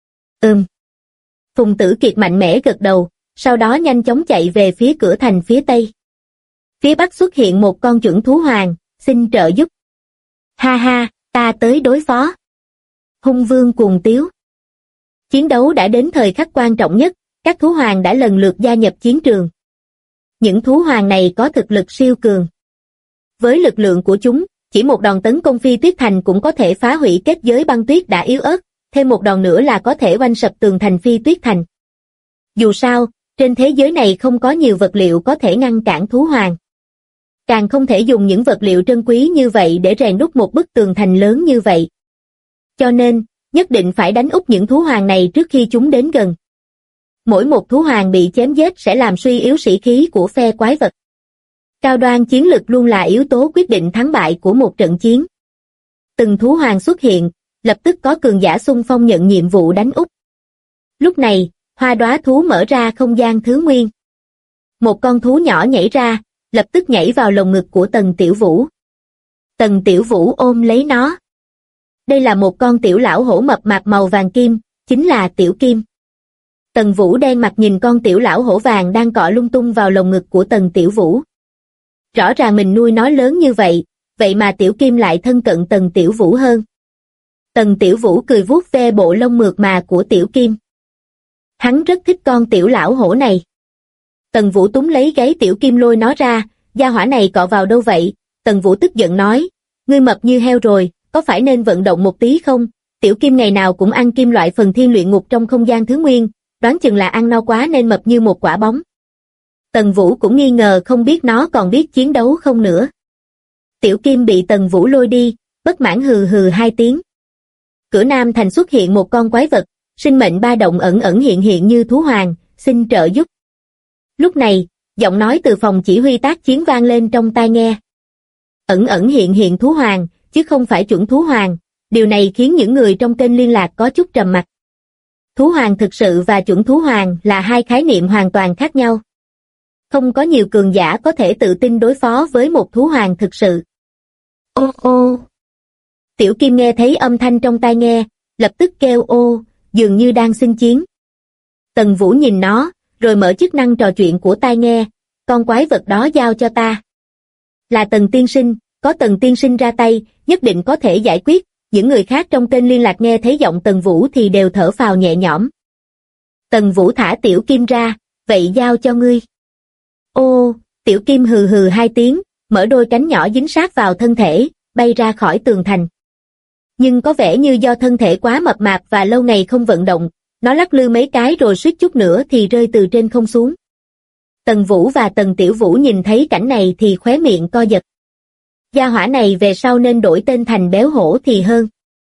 Phùng Tử Kiệt mạnh mẽ gật đầu, sau đó nhanh chóng chạy về phía cửa thành phía tây. Phía bắc xuất hiện một con chuẩn thú hoàng, xin trợ giúp. Ha ha, ta tới đối phó. Hung vương cuồng tiếu. Chiến đấu đã đến thời khắc quan trọng nhất, các thú hoàng đã lần lượt gia nhập chiến trường. Những thú hoàng này có thực lực siêu cường. Với lực lượng của chúng, chỉ một đòn tấn công Phi Tuyết Thành cũng có thể phá hủy kết giới băng tuyết đã yếu ớt, thêm một đòn nữa là có thể oanh sập tường thành Phi Tuyết Thành. Dù sao, trên thế giới này không có nhiều vật liệu có thể ngăn cản thú hoàng. Càng không thể dùng những vật liệu trân quý như vậy để rèn đúc một bức tường thành lớn như vậy. Cho nên, nhất định phải đánh úp những thú hoàng này trước khi chúng đến gần. Mỗi một thú hoàng bị chém giết sẽ làm suy yếu sĩ khí của phe quái vật. Cao đoan chiến lực luôn là yếu tố quyết định thắng bại của một trận chiến. Từng thú hoàng xuất hiện, lập tức có cường giả xung phong nhận nhiệm vụ đánh úp. Lúc này, hoa đóa thú mở ra không gian thứ nguyên. Một con thú nhỏ nhảy ra, lập tức nhảy vào lồng ngực của Tần Tiểu Vũ. Tần Tiểu Vũ ôm lấy nó. Đây là một con tiểu lão hổ mập mạp màu vàng kim, chính là Tiểu Kim. Tần Vũ đen mặt nhìn con tiểu lão hổ vàng đang cọ lung tung vào lồng ngực của Tần Tiểu Vũ. Rõ ràng mình nuôi nó lớn như vậy, vậy mà Tiểu Kim lại thân cận Tần Tiểu Vũ hơn. Tần Tiểu Vũ cười vuốt ve bộ lông mượt mà của Tiểu Kim. Hắn rất thích con tiểu lão hổ này. Tần Vũ túm lấy gáy Tiểu Kim lôi nó ra, gia hỏa này cọ vào đâu vậy? Tần Vũ tức giận nói, ngươi mập như heo rồi, có phải nên vận động một tí không? Tiểu Kim ngày nào cũng ăn kim loại phần thiên luyện ngục trong không gian thứ nguyên, đoán chừng là ăn no quá nên mập như một quả bóng. Tần Vũ cũng nghi ngờ không biết nó còn biết chiến đấu không nữa. Tiểu Kim bị Tần Vũ lôi đi, bất mãn hừ hừ hai tiếng. Cửa Nam Thành xuất hiện một con quái vật, sinh mệnh ba động ẩn ẩn hiện hiện như thú hoàng, xin trợ giúp. Lúc này, giọng nói từ phòng chỉ huy tác chiến vang lên trong tai nghe. Ẩn ẩn hiện hiện thú hoàng, chứ không phải chuẩn thú hoàng, điều này khiến những người trong kênh liên lạc có chút trầm mặc. Thú hoàng thực sự và chuẩn thú hoàng là hai khái niệm hoàn toàn khác nhau. Không có nhiều cường giả có thể tự tin đối phó với một thú hoàng thực sự. Ô ô. Tiểu Kim nghe thấy âm thanh trong tai nghe, lập tức kêu ô, dường như đang xin chiến. Tần Vũ nhìn nó, rồi mở chức năng trò chuyện của tai nghe, con quái vật đó giao cho ta. Là Tần tiên sinh, có Tần tiên sinh ra tay, nhất định có thể giải quyết. Những người khác trong kênh liên lạc nghe thấy giọng Tần Vũ thì đều thở phào nhẹ nhõm. Tần Vũ thả Tiểu Kim ra, vậy giao cho ngươi. Ô, Tiểu Kim hừ hừ hai tiếng, mở đôi cánh nhỏ dính sát vào thân thể, bay ra khỏi tường thành. Nhưng có vẻ như do thân thể quá mập mạp và lâu ngày không vận động, nó lắc lư mấy cái rồi suýt chút nữa thì rơi từ trên không xuống. Tần Vũ và Tần Tiểu Vũ nhìn thấy cảnh này thì khóe miệng co giật. Gia hỏa này về sau nên đổi tên thành béo hổ thì hơn.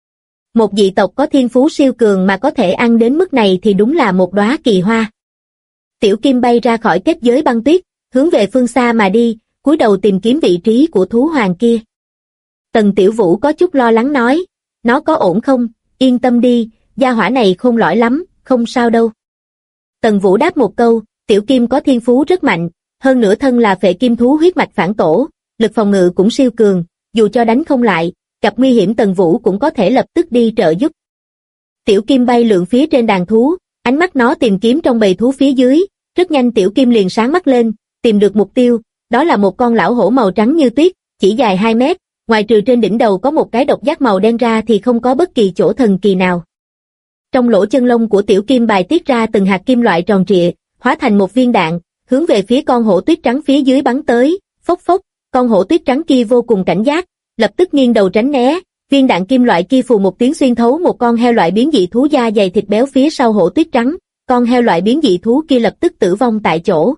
Một dị tộc có thiên phú siêu cường mà có thể ăn đến mức này thì đúng là một đóa kỳ hoa. Tiểu Kim bay ra khỏi kết giới băng tuyết, hướng về phương xa mà đi, cúi đầu tìm kiếm vị trí của thú hoàng kia. Tần Tiểu Vũ có chút lo lắng nói, nó có ổn không? Yên tâm đi, gia hỏa này khôn lỏi lắm, không sao đâu. Tần Vũ đáp một câu, Tiểu Kim có thiên phú rất mạnh, hơn nữa thân là phệ kim thú huyết mạch phản tổ, lực phòng ngự cũng siêu cường, dù cho đánh không lại, gặp nguy hiểm Tần Vũ cũng có thể lập tức đi trợ giúp. Tiểu Kim bay lượn phía trên đàn thú, ánh mắt nó tìm kiếm trong bầy thú phía dưới, rất nhanh Tiểu Kim liền sáng mắt lên, tìm được mục tiêu, đó là một con lão hổ màu trắng như tuyết, chỉ dài 2 mét, ngoài trừ trên đỉnh đầu có một cái độc giác màu đen ra thì không có bất kỳ chỗ thần kỳ nào. Trong lỗ chân lông của Tiểu Kim bài tiết ra từng hạt kim loại tròn trịa, hóa thành một viên đạn, hướng về phía con hổ tuyết trắng phía dưới bắn tới, phốc phốc, con hổ tuyết trắng kia vô cùng cảnh giác, lập tức nghiêng đầu tránh né, viên đạn kim loại kia phù một tiếng xuyên thấu một con heo loại biến dị thú da dày thịt béo phía sau hổ tuyết trắng, con heo loại biến dị thú kia lập tức tử vong tại chỗ.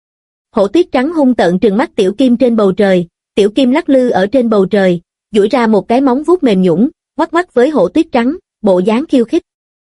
Hổ tuyết trắng hung tợn trừng mắt Tiểu Kim trên bầu trời, Tiểu Kim lắc lư ở trên bầu trời, duỗi ra một cái móng vuốt mềm nhũn, ngoắc ngoắc với hổ tuyết trắng, bộ dáng khiêu khích.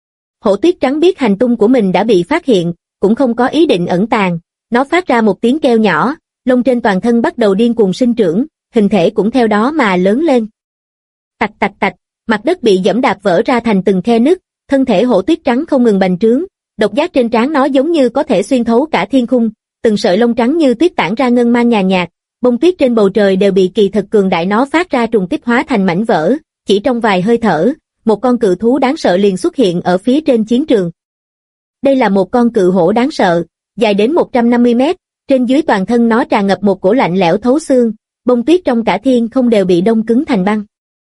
Hổ tuyết trắng biết hành tung của mình đã bị phát hiện, cũng không có ý định ẩn tàng, nó phát ra một tiếng kêu nhỏ, lông trên toàn thân bắt đầu điên cuồng sinh trưởng, hình thể cũng theo đó mà lớn lên. Tạch tạch tạch, mặt đất bị giẫm đạp vỡ ra thành từng khe nứt, thân thể hổ tuyết trắng không ngừng bành trướng, độc giác trên trán nó giống như có thể xuyên thấu cả thiên khung, từng sợi lông trắng như tuyết tản ra ngân mang nhàn nhạt, bông tuyết trên bầu trời đều bị kỳ thực cường đại nó phát ra trùng kích hóa thành mảnh vỡ, chỉ trong vài hơi thở, một con cự thú đáng sợ liền xuất hiện ở phía trên chiến trường. Đây là một con cự hổ đáng sợ, dài đến 150 mét, trên dưới toàn thân nó tràn ngập một cổ lạnh lẽo thấu xương, bông tuyết trong cả thiên không đều bị đông cứng thành băng.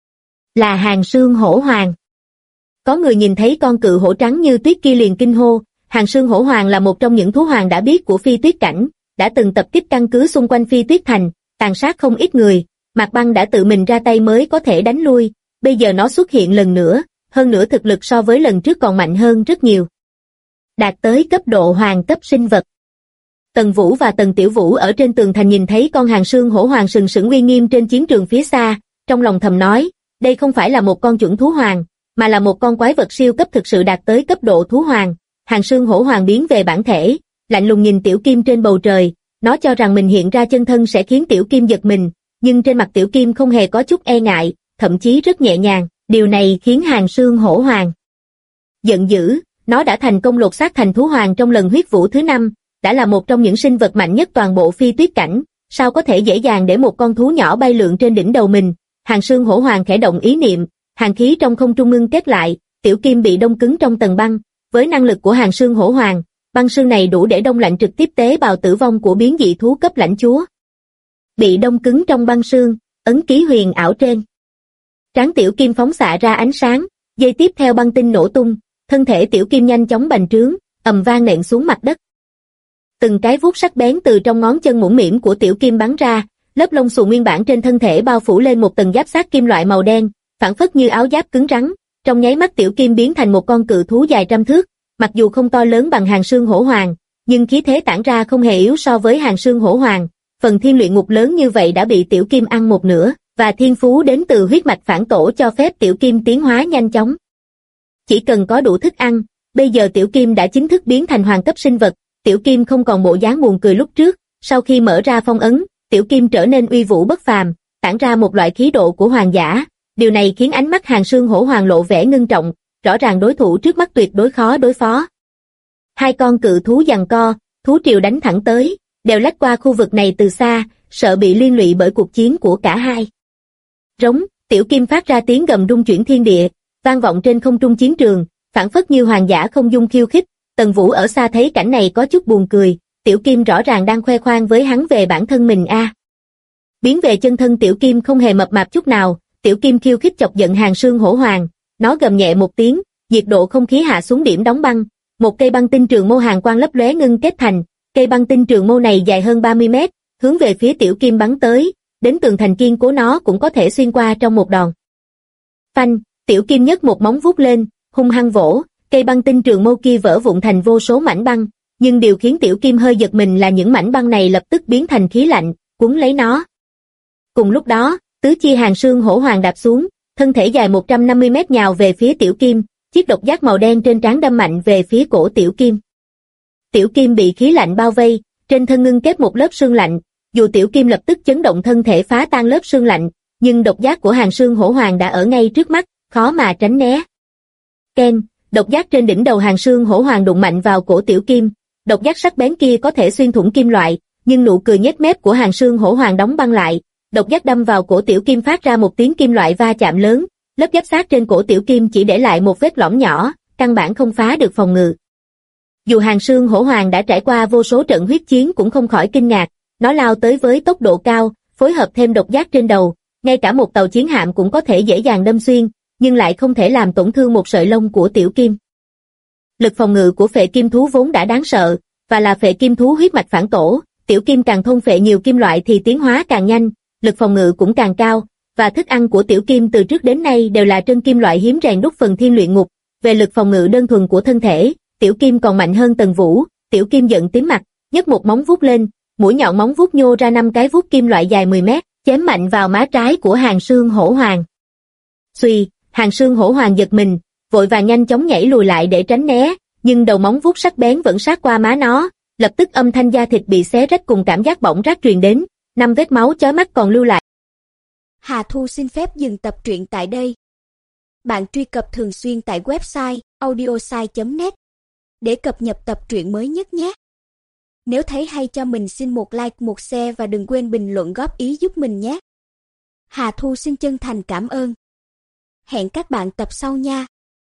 Là Hàng Sương Hổ Hoàng. Có người nhìn thấy con cự hổ trắng như tuyết kia liền kinh hô, Hàng Sương Hổ Hoàng là một trong những thú hoàng đã biết của Phi Tuyết Cảnh, đã từng tập kích căn cứ xung quanh Phi Tuyết Thành, tàn sát không ít người, Mạc Băng đã tự mình ra tay mới có thể đánh lui, bây giờ nó xuất hiện lần nữa, hơn nữa thực lực so với lần trước còn mạnh hơn rất nhiều. Đạt tới cấp độ hoàng cấp sinh vật. Tần Vũ và Tần Tiểu Vũ ở trên tường thành nhìn thấy con Hàng Sương Hổ Hoàng sừng sững uy nghiêm trên chiến trường phía xa, trong lòng thầm nói, đây không phải là một con chuẩn thú hoàng, mà là một con quái vật siêu cấp thực sự đạt tới cấp độ thú hoàng. Hàng xương hổ hoàng biến về bản thể, lạnh lùng nhìn Tiểu Kim trên bầu trời, nó cho rằng mình hiện ra chân thân sẽ khiến Tiểu Kim giật mình, nhưng trên mặt Tiểu Kim không hề có chút e ngại, thậm chí rất nhẹ nhàng, điều này khiến Hàng xương hổ hoàng giận dữ. Nó đã thành công lột xác thành thú hoàng trong lần huyết vũ thứ 5, đã là một trong những sinh vật mạnh nhất toàn bộ phi tuyết cảnh, sao có thể dễ dàng để một con thú nhỏ bay lượn trên đỉnh đầu mình. Hàng xương hổ hoàng khẽ động ý niệm, hàng khí trong không trung ngưng kết lại, Tiểu Kim bị đông cứng trong tầng băng, với năng lực của Hàng xương hổ hoàng, băng xương này đủ để đông lạnh trực tiếp tế bào tử vong của biến dị thú cấp lãnh chúa. Bị đông cứng trong băng xương, ấn ký huyền ảo trên trán Tiểu Kim phóng xạ ra ánh sáng, giây tiếp theo băng tinh nổ tung, thân thể Tiểu Kim nhanh chóng bành trướng, ầm vang nện xuống mặt đất. Từng cái vuốt sắc bén từ trong ngón chân mũm mĩm của Tiểu Kim bắn ra, lớp lông xù nguyên bản trên thân thể bao phủ lên một tầng giáp sát kim loại màu đen, phảng phất như áo giáp cứng rắn. Trong nháy mắt Tiểu Kim biến thành một con cự thú dài trăm thước, mặc dù không to lớn bằng Hàng xương hổ hoàng, nhưng khí thế tản ra không hề yếu so với Hàng xương hổ hoàng. Phần thiên luyện ngục lớn như vậy đã bị Tiểu Kim ăn một nửa, và thiên phú đến từ huyết mạch phản tổ cho phép Tiểu Kim tiến hóa nhanh chóng. Chỉ cần có đủ thức ăn, bây giờ Tiểu Kim đã chính thức biến thành hoàng cấp sinh vật. Tiểu Kim không còn bộ dáng buồn cười lúc trước, sau khi mở ra phong ấn, Tiểu Kim trở nên uy vũ bất phàm, tản ra một loại khí độ của hoàng giả. Điều này khiến ánh mắt Hàng xương hổ hoàng lộ vẻ ngưng trọng, rõ ràng đối thủ trước mắt tuyệt đối khó đối phó. Hai con cự thú giằng co, thú triều đánh thẳng tới, đều lách qua khu vực này từ xa, sợ bị liên lụy bởi cuộc chiến của cả hai. Rống, Tiểu Kim phát ra tiếng gầm rung chuyển thiên địa, vang vọng trên không trung chiến trường, phảng phất như hoàng giả không dung khiêu khích. Tần Vũ ở xa thấy cảnh này có chút buồn cười, Tiểu Kim rõ ràng đang khoe khoang với hắn về bản thân mình a. Biến về chân thân Tiểu Kim không hề mập mạp chút nào, Tiểu Kim khiêu khích chọc giận Hàng xương hổ hoàng, nó gầm nhẹ một tiếng, nhiệt độ không khí hạ xuống điểm đóng băng, một cây băng tinh trường mâu hàn quang lấp lóe ngưng kết thành, cây băng tinh trường mâu này dài hơn 30 mét, hướng về phía Tiểu Kim bắn tới, đến tường thành kiên cố nó cũng có thể xuyên qua trong một đòn. Phanh, Tiểu Kim nhấc một móng vuốt lên, hung hăng vỗ, cây băng tinh trường mâu kia vỡ vụn thành vô số mảnh băng, nhưng điều khiến Tiểu Kim hơi giật mình là những mảnh băng này lập tức biến thành khí lạnh, cuốn lấy nó. Cùng lúc đó, tứ chi Hàng xương hổ hoàng đạp xuống, thân thể dài 150 mét nhào về phía Tiểu Kim, chiếc độc giác màu đen trên trán đâm mạnh về phía cổ Tiểu Kim. Tiểu Kim bị khí lạnh bao vây, trên thân ngưng kết một lớp sương lạnh, dù Tiểu Kim lập tức chấn động thân thể phá tan lớp sương lạnh, nhưng độc giác của Hàng xương hổ hoàng đã ở ngay trước mắt, khó mà tránh né. Ken, độc giác trên đỉnh đầu Hàng xương hổ hoàng đụng mạnh vào cổ Tiểu Kim, độc giác sắc bén kia có thể xuyên thủng kim loại, nhưng nụ cười nhếch mép của Hàng xương hổ hoàng đóng băng lại, độc giác đâm vào cổ Tiểu Kim phát ra một tiếng kim loại va chạm lớn, lớp giáp sát trên cổ Tiểu Kim chỉ để lại một vết lõm nhỏ, căn bản không phá được phòng ngự. Dù Hàng xương hổ hoàng đã trải qua vô số trận huyết chiến cũng không khỏi kinh ngạc, nó lao tới với tốc độ cao, phối hợp thêm độc giác trên đầu, ngay cả một tàu chiến hạm cũng có thể dễ dàng đâm xuyên, nhưng lại không thể làm tổn thương một sợi lông của Tiểu Kim. Lực phòng ngự của phệ kim thú vốn đã đáng sợ, và là phệ kim thú huyết mạch phản tổ, Tiểu Kim càng thôn phệ nhiều kim loại thì tiến hóa càng nhanh, lực phòng ngự cũng càng cao, và thức ăn của Tiểu Kim từ trước đến nay đều là trân kim loại hiếm rèn đúc phần thiên luyện ngục. Về lực phòng ngự đơn thuần của thân thể, Tiểu Kim còn mạnh hơn Tần Vũ. Tiểu Kim giận tím mặt, nhấc một móng vuốt lên, mũi nhọn móng vuốt nhô ra 5 cái vuốt kim loại dài 10 mét, chém mạnh vào má trái của Hàng xương hổ hoàng. Xuy, Hàng xương hổ hoàng giật mình, vội vàng nhanh chóng nhảy lùi lại để tránh né, nhưng đầu móng vuốt sắc bén vẫn sát qua má nó, lập tức âm thanh da thịt bị xé rách cùng cảm giác bỏng rát truyền đến, 5 vết máu chói mắt còn lưu lại. Hà Thu xin phép dừng tập truyện tại đây. Bạn truy cập thường xuyên tại website audiosai.net để cập nhật tập truyện mới nhất nhé. Nếu thấy hay cho mình xin một like, một share và đừng quên bình luận góp ý giúp mình nhé. Hà Thu xin chân thành cảm ơn. Hẹn các bạn tập sau nha.